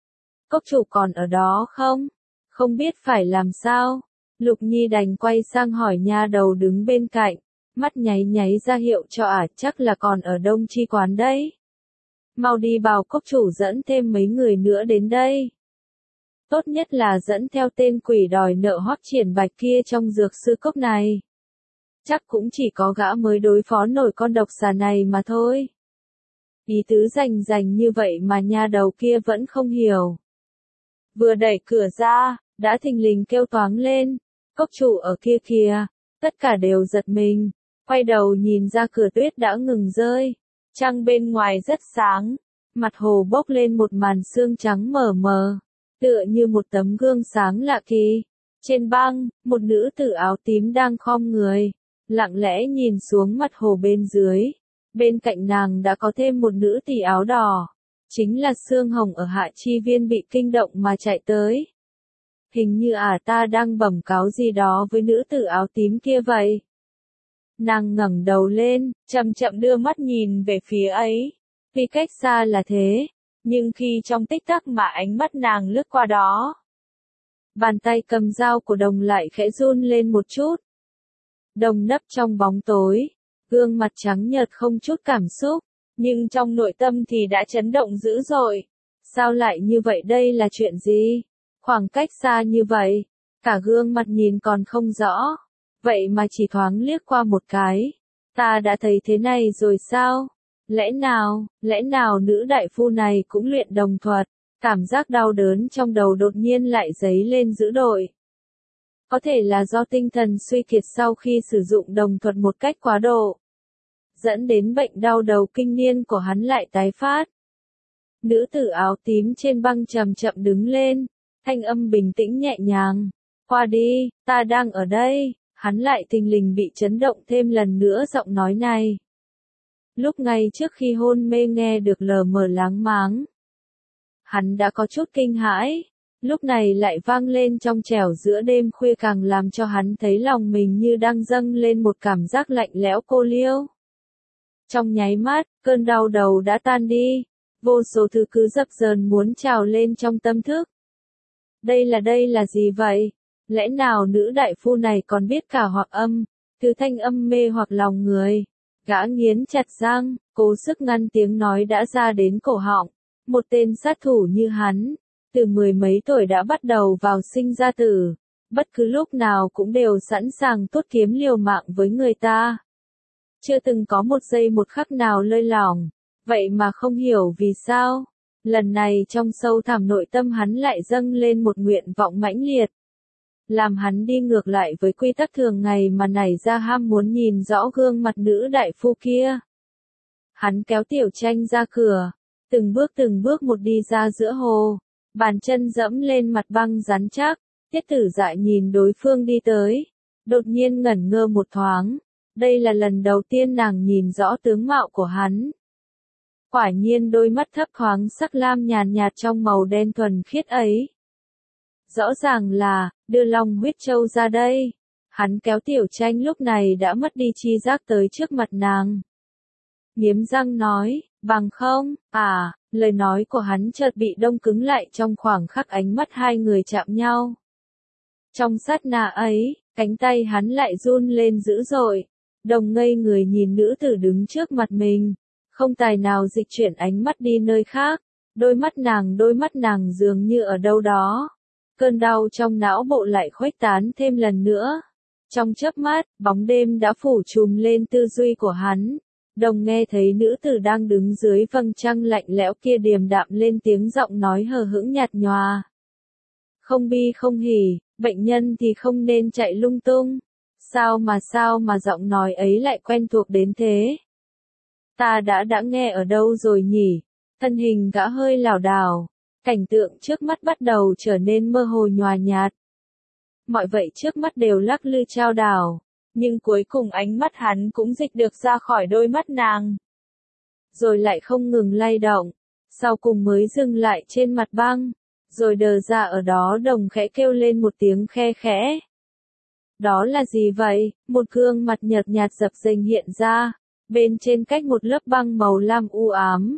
Cốc chủ còn ở đó không? Không biết phải làm sao? Lục Nhi đành quay sang hỏi nha đầu đứng bên cạnh, mắt nháy nháy ra hiệu cho ả chắc là còn ở Đông Chi quán đấy. Mau đi bảo cốc chủ dẫn thêm mấy người nữa đến đây. Tốt nhất là dẫn theo tên quỷ đòi nợ Hoắc Triển Bạch kia trong dược sư cốc này. Chắc cũng chỉ có gã mới đối phó nổi con độc xà này mà thôi. Ý tứ rành như vậy mà nha đầu kia vẫn không hiểu. Vừa đẩy cửa ra, đã thình lình kêu toáng lên. Cốc chủ ở kia kìa. Tất cả đều giật mình. Quay đầu nhìn ra cửa tuyết đã ngừng rơi. Trăng bên ngoài rất sáng. Mặt hồ bốc lên một màn sương trắng mờ mờ, tựa như một tấm gương sáng lạ kỳ. Trên băng, một nữ tử áo tím đang khom người, lặng lẽ nhìn xuống mặt hồ bên dưới. Bên cạnh nàng đã có thêm một nữ tỷ áo đỏ. Chính là Sương Hồng ở Hạ Chi Viên bị kinh động mà chạy tới. Hình như ta đang bẩm cáo gì đó với nữ tử áo tím kia vậy. Nàng ngẩng đầu lên, chậm chậm đưa mắt nhìn về phía ấy. Tuy cách xa là thế, nhưng khi trong tích tắc mà ánh mắt nàng lướt qua đó, bàn tay cầm dao của Đồng lại khẽ run lên một chút. Đồng nấp trong bóng tối, gương mặt trắng nhợt không chút cảm xúc, nhưng trong nội tâm thì đã chấn động dữ dội. Sao lại như vậy, đây là chuyện gì? Khoảng cách xa như vậy, cả gương mặt nhìn còn không rõ, vậy mà chỉ thoáng liếc qua một cái, ta đã thấy thế này rồi sao? Lẽ nào nữ đại phu này cũng luyện đồng thuật? Cảm giác đau đớn trong đầu đột nhiên lại dấy lên dữ dội. Có thể là do tinh thần suy kiệt sau khi sử dụng đồng thuật một cách quá độ, dẫn đến bệnh đau đầu kinh niên của hắn lại tái phát. Nữ tử áo tím trên băng chậm chậm đứng lên, thanh âm bình tĩnh nhẹ nhàng. Qua đi, ta đang ở đây. Hắn lại thình lình bị chấn động thêm lần nữa giọng nói này. Lúc ngay trước khi hôn mê nghe được lờ mờ láng máng, hắn đã có chút kinh hãi, lúc này lại vang lên trong trẻo giữa đêm khuya càng làm cho hắn thấy lòng mình như đang dâng lên một cảm giác lạnh lẽo cô liêu. Trong nháy mắt, cơn đau đầu đã tan đi, vô số thứ cứ dập dờn muốn trào lên trong tâm thức. Đây là gì vậy? Lẽ nào nữ đại phu này còn biết cả hoặc âm, thứ thanh âm mê hoặc lòng người? Gã nghiến chặt răng, cố sức ngăn tiếng nói đã ra đến cổ họng. Một tên sát thủ như hắn, từ mười mấy tuổi đã bắt đầu vào sinh ra tử, bất cứ lúc nào cũng đều sẵn sàng tuốt kiếm liều mạng với người ta. chưa từng có một giây một khắc nào lơi lỏng, vậy mà không hiểu vì sao, lần này trong sâu thẳm nội tâm hắn lại dâng lên một nguyện vọng mãnh liệt, làm hắn đi ngược lại với quy tắc thường ngày mà nảy ra ham muốn nhìn rõ gương mặt nữ đại phu kia. Hắn kéo Tiểu Tranh ra cửa, từng bước một đi ra giữa hồ, bàn chân dẫm lên mặt băng rắn chắc, Tiết Tử Dạ nhìn đối phương đi tới, đột nhiên ngẩn ngơ một thoáng, đây là lần đầu tiên nàng nhìn rõ tướng mạo của hắn. Quả nhiên đôi mắt thấp thoáng sắc lam nhàn nhạt trong màu đen thuần khiết ấy. Rõ ràng là, đưa Long huyết châu ra đây. Hắn kéo Tiểu Tranh lúc này đã mất đi chi giác tới trước mặt nàng. Nghiến răng nói, bằng không, lời nói của hắn chợt bị đông cứng lại trong khoảng khắc ánh mắt hai người chạm nhau. Trong sát na ấy, cánh tay hắn lại run lên dữ dội, Đồng ngây người nhìn nữ tử đứng trước mặt mình, không tài nào dịch chuyển ánh mắt đi nơi khác, đôi mắt nàng dường như ở đâu đó. Cơn đau trong não bộ lại khuếch tán thêm lần nữa. Trong chớp mắt, bóng đêm đã phủ trùm lên tư duy của hắn. Đồng nghe thấy nữ tử đang đứng dưới vầng trăng lạnh lẽo kia điềm đạm lên tiếng giọng nói hờ hững nhạt nhòa. Không bi không hỉ, bệnh nhân thì không nên chạy lung tung. Sao mà giọng nói ấy lại quen thuộc đến thế? Ta đã nghe ở đâu rồi nhỉ? Thân hình gã hơi lảo đảo. Cảnh tượng trước mắt bắt đầu trở nên mơ hồ nhòa nhạt. Mọi vậy trước mắt đều lắc lư chao đảo, nhưng cuối cùng ánh mắt hắn cũng dịch được ra khỏi đôi mắt nàng. Rồi lại không ngừng lay động, sau cùng mới dừng lại trên mặt băng, rồi đờ ra ở đó. Đồng khẽ kêu lên một tiếng khe khẽ. Đó là gì vậy? Một gương mặt nhợt nhạt dập dềnh hiện ra, bên trên cách một lớp băng màu lam u ám.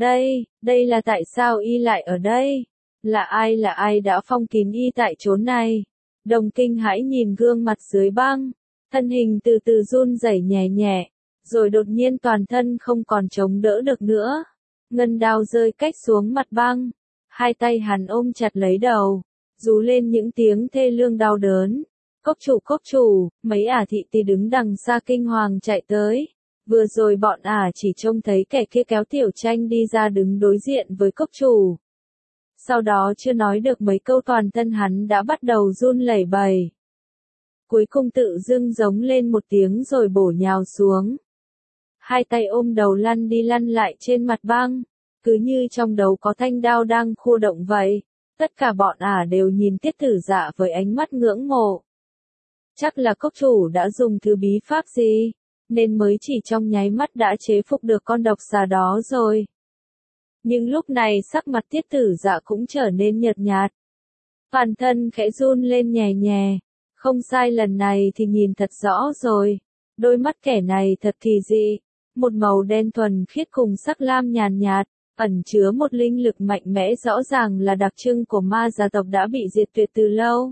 Đây là tại sao y lại ở đây? Là ai đã phong kín y tại chốn này? Đồng kinh hãi nhìn gương mặt dưới băng, thân hình từ từ run rẩy nhẹ nhẹ, rồi đột nhiên toàn thân không còn chống đỡ được nữa. Ngân đao rơi cách xuống mặt băng, hai tay hắn ôm chặt lấy đầu, rú lên những tiếng thê lương đau đớn. Cốc chủ, mấy ả thị tỳ đứng đằng xa kinh hoàng chạy tới. Vừa rồi bọn ả chỉ trông thấy kẻ kia kéo Tiểu Tranh đi ra đứng đối diện với cốc chủ. Sau đó chưa nói được mấy câu toàn thân hắn đã bắt đầu run lẩy bẩy. Cuối cùng tự dưng giống lên một tiếng rồi bổ nhào xuống. Hai tay ôm đầu lăn đi lăn lại trên mặt băng, cứ như trong đầu có thanh đao đang khua động vậy. Tất cả bọn ả đều nhìn Tiết Tử Dạ với ánh mắt ngưỡng mộ. Chắc là cốc chủ đã dùng thứ bí pháp gì, nên mới chỉ trong nháy mắt đã chế phục được con độc xà đó rồi. Nhưng lúc này sắc mặt Tiết Tử Dạ cũng trở nên nhợt nhạt. Toàn thân khẽ run lên nhẹ nhẹ. Không sai, lần này thì nhìn thật rõ rồi. Đôi mắt kẻ này thật kỳ dị. Một màu đen thuần khiết cùng sắc lam nhàn nhạt, ẩn chứa một linh lực mạnh mẽ rõ ràng là đặc trưng của ma gia tộc đã bị diệt tuyệt từ lâu.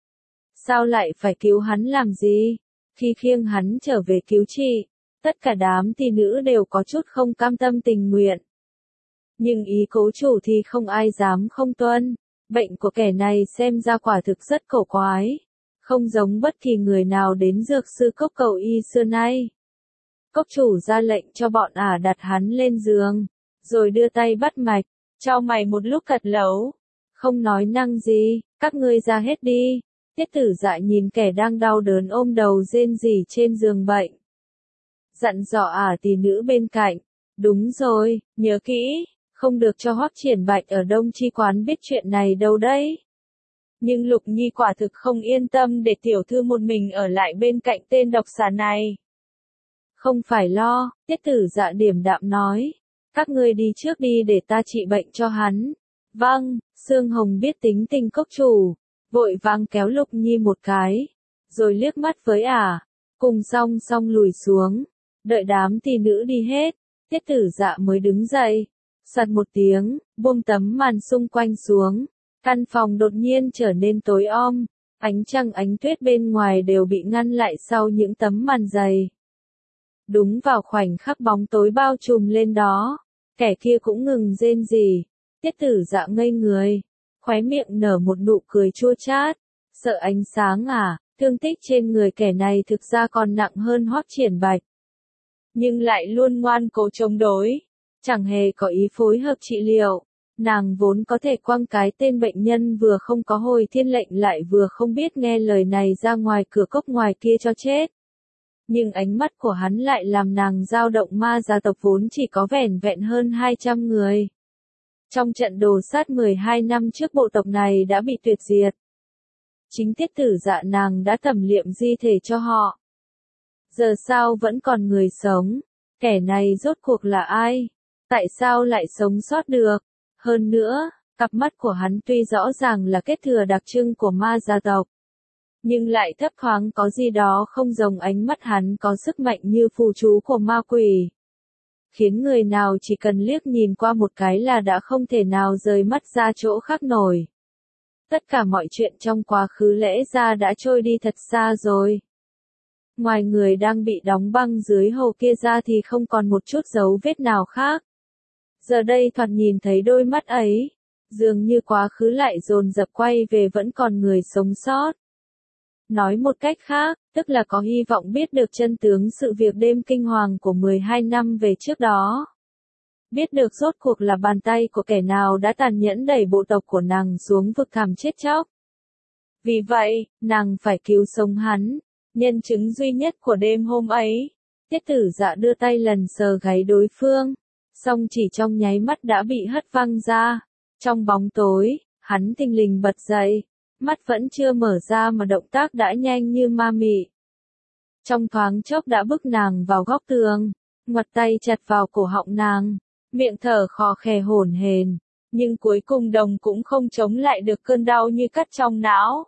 Sao lại phải cứu hắn làm gì? Khi khiêng hắn trở về cứu trị, tất cả đám tỷ nữ đều có chút không cam tâm tình nguyện. Nhưng ý cố chủ thì không ai dám không tuân. Bệnh của kẻ này xem ra quả thực rất cổ quái, không giống bất kỳ người nào đến dược sư cốc cầu y xưa nay. Cốc chủ ra lệnh cho bọn ả đặt hắn lên giường, rồi đưa tay bắt mạch, cho mày một lúc cật lấu. Không nói năng gì, các ngươi ra hết đi. Tiết Tử Dạ nhìn kẻ đang đau đớn ôm đầu rên rỉ trên giường bệnh. Dặn dò ả tỷ nữ bên cạnh. Đúng rồi, nhớ kỹ, không được cho Hoắc Triển Bạch ở Đông Chi quán biết chuyện này đâu đấy. Nhưng Lục Nhi quả thực không yên tâm để tiểu thư một mình ở lại bên cạnh tên độc xà này. Không phải lo, Tiết Tử Dạ điềm đạm nói. Các ngươi đi trước đi để ta trị bệnh cho hắn. Vâng, Sương Hồng biết tính tình cốc chủ, vội vàng kéo Lục Nhi một cái, rồi liếc mắt với ả, cùng song song lùi xuống. Đợi đám tỷ nữ đi hết, Tiết Tử Dạ mới đứng dậy. Sạt một tiếng, buông tấm màn xung quanh xuống. Căn phòng đột nhiên trở nên tối om, ánh trăng ánh tuyết bên ngoài đều bị ngăn lại sau những tấm màn dày. Đúng vào khoảnh khắc bóng tối bao trùm lên đó, kẻ kia cũng ngừng rên rỉ. Tiết Tử Dạ ngây người, khóe miệng nở một nụ cười chua chát. Sợ ánh sáng à? Thương tích trên người kẻ này thực ra còn nặng hơn Hoắc Triển Bạch. nhưng lại luôn ngoan cố chống đối, chẳng hề có ý phối hợp trị liệu. Nàng vốn có thể quăng cái tên bệnh nhân vừa không có hồi thiên lệnh lại vừa không biết nghe lời này ra ngoài cửa cốc ngoài kia cho chết. Nhưng ánh mắt của hắn lại làm nàng dao động. Ma gia tộc vốn chỉ có vẻn vẹn hơn 200 người. Trong trận đồ sát 12 năm trước bộ tộc này đã bị tuyệt diệt. Chính Tiết Tử Dạ nàng đã tẩm liệm di thể cho họ. Giờ sao vẫn còn người sống? Kẻ này rốt cuộc là ai? Tại sao lại sống sót được? Hơn nữa, cặp mắt của hắn tuy rõ ràng là kết thừa đặc trưng của ma gia tộc, nhưng lại thấp thoáng có gì đó không giống. Ánh mắt hắn có sức mạnh như phù chú của ma quỷ, khiến người nào chỉ cần liếc nhìn qua một cái là đã không thể nào rời mắt ra chỗ khác nổi. Tất cả mọi chuyện trong quá khứ lẽ ra đã trôi đi thật xa rồi. Ngoài người đang bị đóng băng dưới hồ kia ra thì không còn một chút dấu vết nào khác. Giờ đây thoạt nhìn thấy đôi mắt ấy, dường như quá khứ lại dồn dập quay về, vẫn còn người sống sót. Nói một cách khác, tức là có hy vọng biết được chân tướng sự việc đêm kinh hoàng của 12 năm về trước đó. Biết được rốt cuộc là bàn tay của kẻ nào đã tàn nhẫn đẩy bộ tộc của nàng xuống vực thẳm chết chóc. Vì vậy, nàng phải cứu sống hắn. Nhân chứng duy nhất của đêm hôm ấy, Tiết Tử Dạ đưa tay lần sờ gáy đối phương, song chỉ trong nháy mắt đã bị hất văng ra. Trong bóng tối, hắn thình lình bật dậy, mắt vẫn chưa mở ra mà động tác đã nhanh như ma mị. Trong thoáng chốc đã bức nàng vào góc tường, ngoặt tay chặt vào cổ họng nàng, miệng thở khò khè hổn hển, nhưng cuối cùng đồng cũng không chống lại được cơn đau như cắt trong não.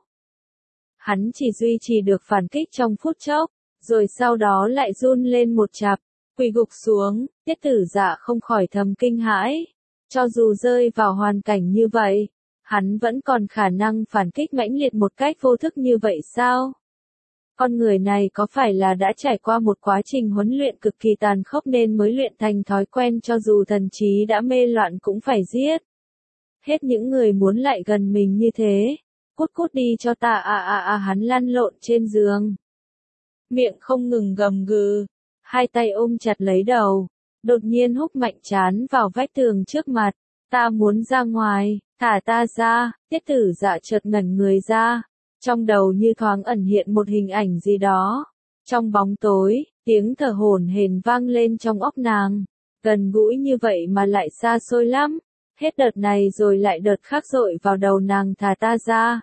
Hắn chỉ duy trì được phản kích trong phút chốc, rồi sau đó lại run lên một chặp, quỳ gục xuống. Tiết Tử Dạ không khỏi thầm kinh hãi. Cho dù rơi vào hoàn cảnh như vậy, hắn vẫn còn khả năng phản kích mãnh liệt một cách vô thức như vậy sao? Con người này có phải là đã trải qua một quá trình huấn luyện cực kỳ tàn khốc nên mới luyện thành thói quen cho dù thần trí đã mê loạn cũng phải giết? Hết những người muốn lại gần mình như thế. Cút cút đi cho ta. Hắn lăn lộn trên giường, miệng không ngừng gầm gừ, hai tay ôm chặt lấy đầu, đột nhiên húc mạnh trán vào vách tường trước mặt. Ta muốn ra ngoài, thả ta ra. Tiết Tử Dạ chợt ngẩn người ra, trong đầu như thoáng ẩn hiện một hình ảnh gì đó. Trong bóng tối, tiếng thở hổn hển vang lên trong óc nàng, gần gũi như vậy mà lại xa xôi lắm. Hết đợt này rồi lại đợt khác dội vào đầu nàng. Thả ta ra.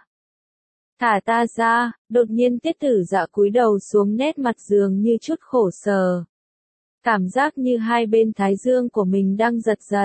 Thả ta ra. Đột nhiên Tiết Tử Dạ cúi đầu xuống, nét mặt dường như chút khổ sở. Cảm giác như hai bên thái dương của mình đang giật giật.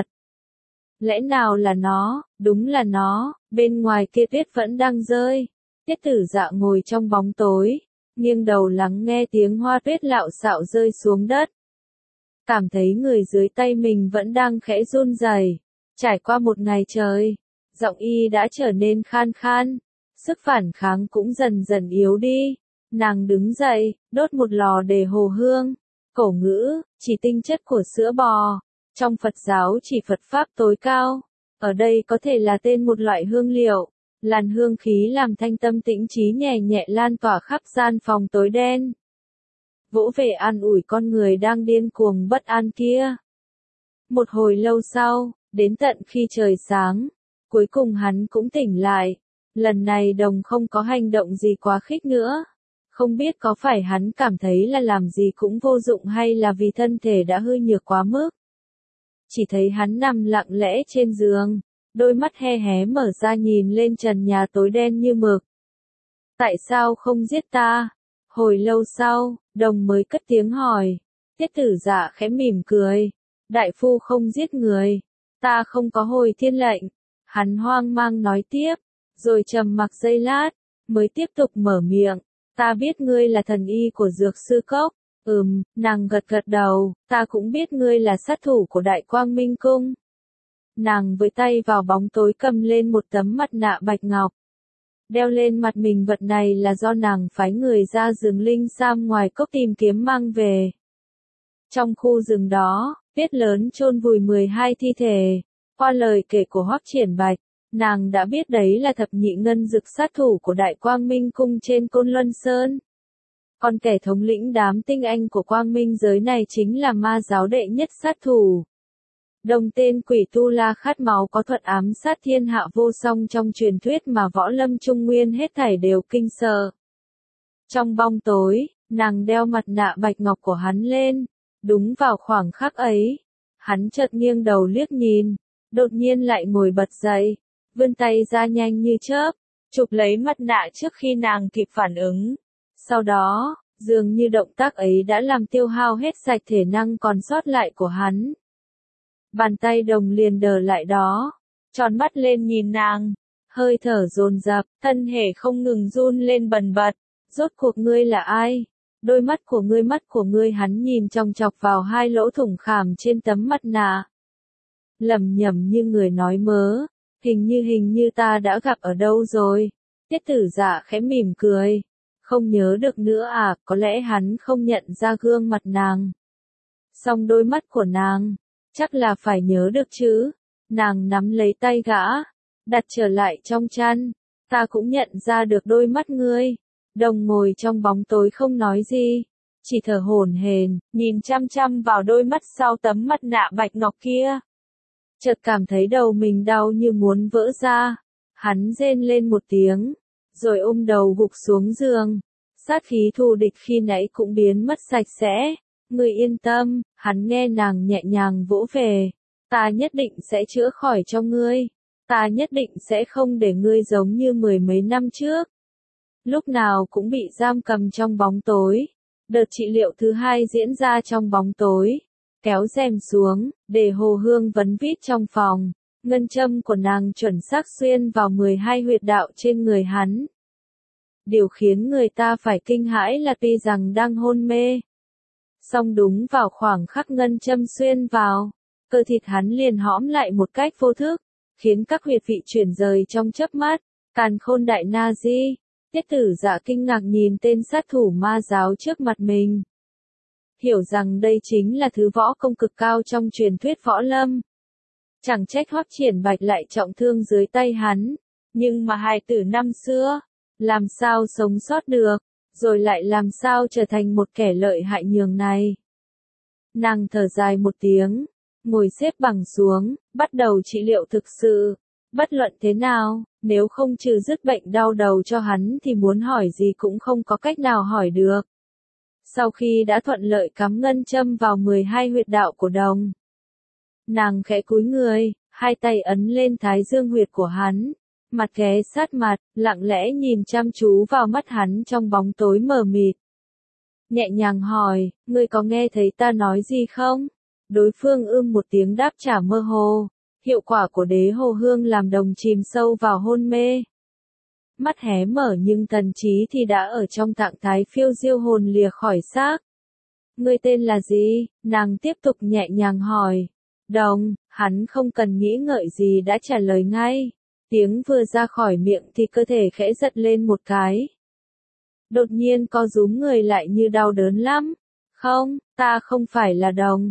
Lẽ nào là nó? Đúng là nó. Bên ngoài kia tuyết vẫn đang rơi. Tiết Tử Dạ ngồi trong bóng tối, nghiêng đầu lắng nghe tiếng hoa tuyết lạo xạo rơi xuống đất. Cảm thấy người dưới tay mình vẫn đang khẽ run rẩy. Trải qua một ngày trời, giọng y đã trở nên khan khan, sức phản kháng cũng dần dần yếu đi. Nàng đứng dậy, đốt một lò để hồ hương. Cổ ngữ, chỉ tinh chất của sữa bò. Trong Phật giáo chỉ Phật Pháp tối cao. Ở đây có thể là tên một loại hương liệu. Làn hương khí làm thanh tâm tĩnh trí nhẹ nhẹ lan tỏa khắp gian phòng tối đen. Vỗ về an ủi con người đang điên cuồng bất an kia. Một hồi lâu sau, đến tận khi trời sáng, cuối cùng hắn cũng tỉnh lại. Lần này đồng không có hành động gì quá khích nữa. Không biết có phải hắn cảm thấy là làm gì cũng vô dụng hay là vì thân thể đã hư nhược quá mức. Chỉ thấy hắn nằm lặng lẽ trên giường, đôi mắt hé hé mở ra nhìn lên trần nhà tối đen như mực. Tại sao không giết ta? Hồi lâu sau, đồng mới cất tiếng hỏi. Tiết Tử Dạ khẽ mỉm cười. Đại phu không giết người. Ta không có hồi thiên lệnh. Hắn hoang mang nói tiếp, rồi trầm mặc giây lát, mới tiếp tục mở miệng. Ta biết ngươi là thần y của dược sư cốc. Nàng gật gật đầu. Ta cũng biết ngươi là sát thủ của Đại Quang Minh Cung. Nàng với tay vào bóng tối cầm lên một tấm mặt nạ bạch ngọc. Đeo lên mặt mình. Vật này là do nàng phái người ra rừng Linh Sam ngoài cốc tìm kiếm mang về. Trong khu rừng đó, tuyết lớn chôn vùi 12 thi thể. Qua lời kể của Hoắc Triển Bạch, nàng đã biết đấy là thập nhị ngân dực sát thủ của Đại Quang Minh Cung trên Côn Luân Sơn. Còn kẻ thống lĩnh đám tinh anh của quang minh giới này chính là ma giáo đệ nhất sát thủ. Đồng tên quỷ tu la khát máu có thuật ám sát thiên hạ vô song trong truyền thuyết mà võ lâm trung nguyên hết thảy đều kinh sợ. Trong bóng tối, nàng đeo mặt nạ bạch ngọc của hắn lên. Đúng vào khoảng khắc ấy, hắn chợt nghiêng đầu liếc nhìn, đột nhiên lại ngồi bật dậy, vươn tay ra nhanh như chớp, chụp lấy mặt nạ trước khi nàng kịp phản ứng. Sau đó, dường như động tác ấy đã làm tiêu hao hết sạch thể năng còn sót lại của hắn. Bàn tay đồng liền đờ lại đó, tròn mắt lên nhìn nàng, hơi thở dồn dập, thân thể không ngừng run lên bần bật. Rốt cuộc ngươi là ai? Đôi mắt của ngươi, hắn nhìn chòng chọc vào hai lỗ thủng khảm trên tấm mặt nạ. Lẩm nhẩm như người nói mớ, hình như ta đã gặp ở đâu rồi. Tiết Tử Dạ khẽ mỉm cười, không nhớ được nữa à, có lẽ hắn không nhận ra gương mặt nàng. Song đôi mắt của nàng, chắc là phải nhớ được chứ. Nàng nắm lấy tay gã, đặt trở lại trong chăn, ta cũng nhận ra được đôi mắt ngươi. Đồng ngồi trong bóng tối không nói gì, chỉ thở hổn hển, nhìn chăm chăm vào đôi mắt sau tấm mặt nạ bạch ngọc kia. Chợt cảm thấy đầu mình đau như muốn vỡ ra, hắn rên lên một tiếng, rồi ôm đầu gục xuống giường. Sát khí thù địch khi nãy cũng biến mất sạch sẽ. Ngươi yên tâm, hắn nghe nàng nhẹ nhàng vỗ về. Ta nhất định sẽ chữa khỏi cho ngươi. Ta nhất định sẽ không để ngươi giống như mười mấy năm trước. Lúc nào cũng bị giam cầm trong bóng tối. Đợt trị liệu thứ hai diễn ra trong bóng tối. Kéo rèm xuống, để Hồ Hương vấn vít trong phòng. Ngân châm của nàng chuẩn xác xuyên vào 12 huyệt đạo trên người hắn. Điều khiến người ta phải kinh hãi là tuy rằng đang hôn mê, song đúng vào khoảng khắc ngân châm xuyên vào, cơ thịt hắn liền hõm lại một cách vô thức, khiến các huyệt vị chuyển rời trong chớp mắt. Càn Khôn Đại Na Di, Tiết Tử Dạ kinh ngạc nhìn tên sát thủ ma giáo trước mặt mình. Hiểu rằng đây chính là thứ võ công cực cao trong truyền thuyết võ lâm. Chẳng trách Hoắc Triển Bạch lại trọng thương dưới tay hắn, nhưng mà hài tử năm xưa, làm sao sống sót được, rồi lại làm sao trở thành một kẻ lợi hại nhường này. Nàng thở dài một tiếng, ngồi xếp bằng xuống, bắt đầu trị liệu thực sự. Bất luận thế nào, nếu không trừ dứt bệnh đau đầu cho hắn thì muốn hỏi gì cũng không có cách nào hỏi được. Sau khi đã thuận lợi cắm ngân châm vào 12 huyệt đạo của đồng, nàng khẽ cúi người, hai tay ấn lên thái dương huyệt của hắn, mặt ghé sát mặt, lặng lẽ nhìn chăm chú vào mắt hắn trong bóng tối mờ mịt. Nhẹ nhàng hỏi, ngươi có nghe thấy ta nói gì không? Đối phương một tiếng đáp trả mơ hồ. Hiệu quả của đế hồ hương làm đồng chìm sâu vào hôn mê. Mắt hé mở nhưng thần trí thì đã ở trong trạng thái phiêu diêu hồn lìa khỏi xác. Ngươi tên là gì? Nàng tiếp tục nhẹ nhàng hỏi. Đồng, hắn không cần nghĩ ngợi gì đã trả lời ngay. Tiếng vừa ra khỏi miệng thì cơ thể khẽ giật lên một cái. Đột nhiên co rúm người lại như đau đớn lắm. Không, ta không phải là Đồng.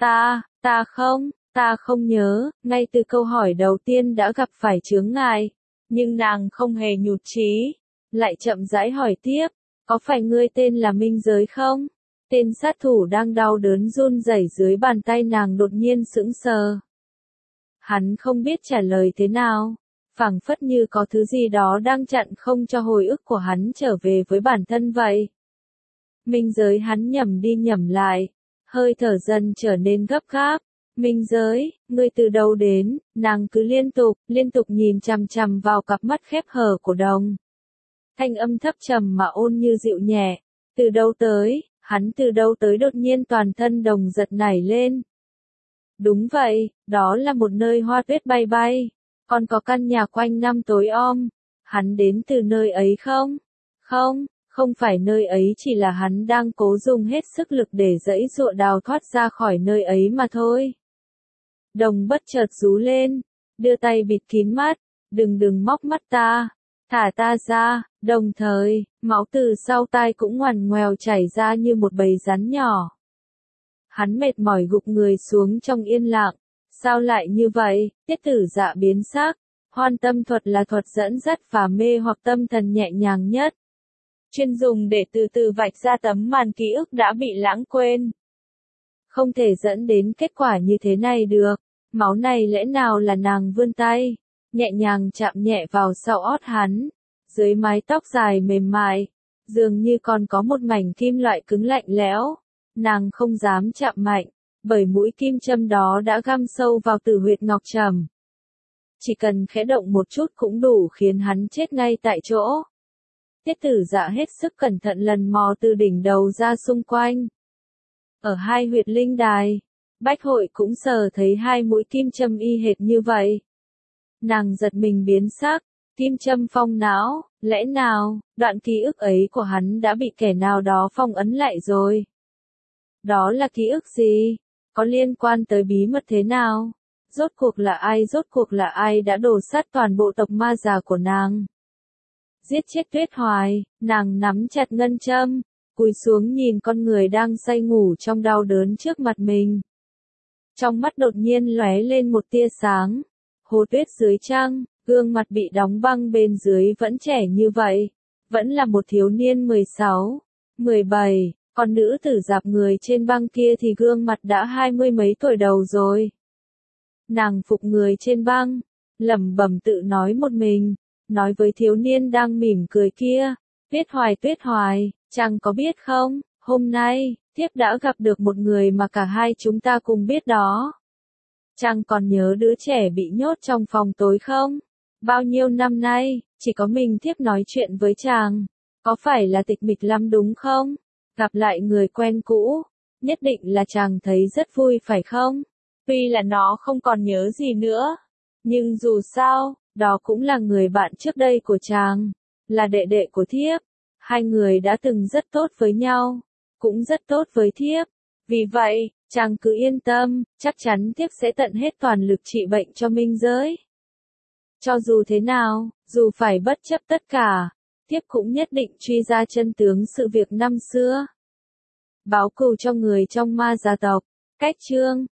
Ta không nhớ, ngay từ câu hỏi đầu tiên đã gặp phải chướng ngại. Nhưng nàng không hề nhụt chí, lại chậm rãi hỏi tiếp, có phải ngươi tên là Minh Giới không? Tên sát thủ đang đau đớn run rẩy dưới bàn tay nàng đột nhiên sững sờ. Hắn không biết trả lời thế nào, phảng phất như có thứ gì đó đang chặn không cho hồi ức của hắn trở về với bản thân vậy. Minh Giới, hắn nhẩm đi nhẩm lại, hơi thở dần trở nên gấp gáp. Minh Giới, ngươi từ đâu đến? Nàng cứ liên tục nhìn chằm chằm vào cặp mắt khép hờ của Đồng. Thanh âm thấp trầm mà ôn như dịu nhẹ. Từ đâu tới? Hắn từ đâu tới? Đột nhiên toàn thân Đồng giật nảy lên. Đúng vậy, đó là một nơi hoa tuyết bay bay. Còn có căn nhà quanh năm tối om. Hắn đến từ nơi ấy không? Không phải nơi ấy, chỉ là hắn đang cố dùng hết sức lực để giãy giụa đào thoát ra khỏi nơi ấy mà thôi. Đồng bất chợt rú lên, đưa tay bịt kín mắt, đừng móc mắt ta, thả ta ra. Đồng thời, máu từ sau tai cũng ngoằn ngoèo chảy ra như một bầy rắn nhỏ. Hắn mệt mỏi gục người xuống trong yên lặng. Sao lại như vậy? Tiết Tử Dạ biến sắc. Hoan tâm thuật là thuật dẫn dắt và mê hoặc tâm thần nhẹ nhàng nhất. chuyên dùng để từ từ vạch ra tấm màn ký ức đã bị lãng quên. Không thể dẫn đến kết quả như thế này được, máu này lẽ nào là nàng vươn tay, nhẹ nhàng chạm nhẹ vào sau ót hắn, dưới mái tóc dài mềm mại, dường như còn có một mảnh kim loại cứng lạnh lẽo, nàng không dám chạm mạnh, bởi mũi kim châm đó đã găm sâu vào tử huyệt ngọc trầm. Chỉ cần khẽ động một chút cũng đủ khiến hắn chết ngay tại chỗ. Tiết Tử Dạ hết sức cẩn thận lần mò từ đỉnh đầu ra xung quanh. Ở hai huyệt linh đài, Bách Hội cũng sờ thấy hai mũi kim châm y hệt như vậy. Nàng giật mình biến sắc, kim châm phong não, lẽ nào, đoạn ký ức ấy của hắn đã bị kẻ nào đó phong ấn lại rồi? Đó là ký ức gì? Có liên quan tới bí mật thế nào? Rốt cuộc là ai đã đổ sát toàn bộ tộc ma già của nàng? Giết chết Tuyết Hoài, nàng nắm chặt ngân châm, cúi xuống nhìn con người đang say ngủ trong đau đớn trước mặt mình. Trong mắt đột nhiên lóe lên một tia sáng. Hồ Tuyết dưới trăng, gương mặt bị đóng băng bên dưới vẫn trẻ như vậy, vẫn là một thiếu niên 16, 17, còn nữ tử dạp người trên băng kia thì gương mặt đã 20 mấy tuổi đầu rồi. Nàng phục người trên băng, lẩm bẩm tự nói một mình, nói với thiếu niên đang mỉm cười kia, Tuyết Hoài, chàng có biết không, hôm nay, thiếp đã gặp được một người mà cả hai chúng ta cùng biết đó. Chàng còn nhớ đứa trẻ bị nhốt trong phòng tối không? Bao nhiêu năm nay, chỉ có mình thiếp nói chuyện với chàng, có phải là tịch mịch lắm đúng không? Gặp lại người quen cũ, nhất định là chàng thấy rất vui phải không? Tuy là nó không còn nhớ gì nữa, nhưng dù sao, đó cũng là người bạn trước đây của chàng, là đệ đệ của thiếp. Hai người đã từng rất tốt với nhau, cũng rất tốt với thiếp. Vì vậy, chàng cứ yên tâm, chắc chắn thiếp sẽ tận hết toàn lực trị bệnh cho minh giới. Cho dù thế nào, dù phải bất chấp tất cả, thiếp cũng nhất định truy ra chân tướng sự việc năm xưa. Báo cừu cho người trong ma gia tộc. Cách chương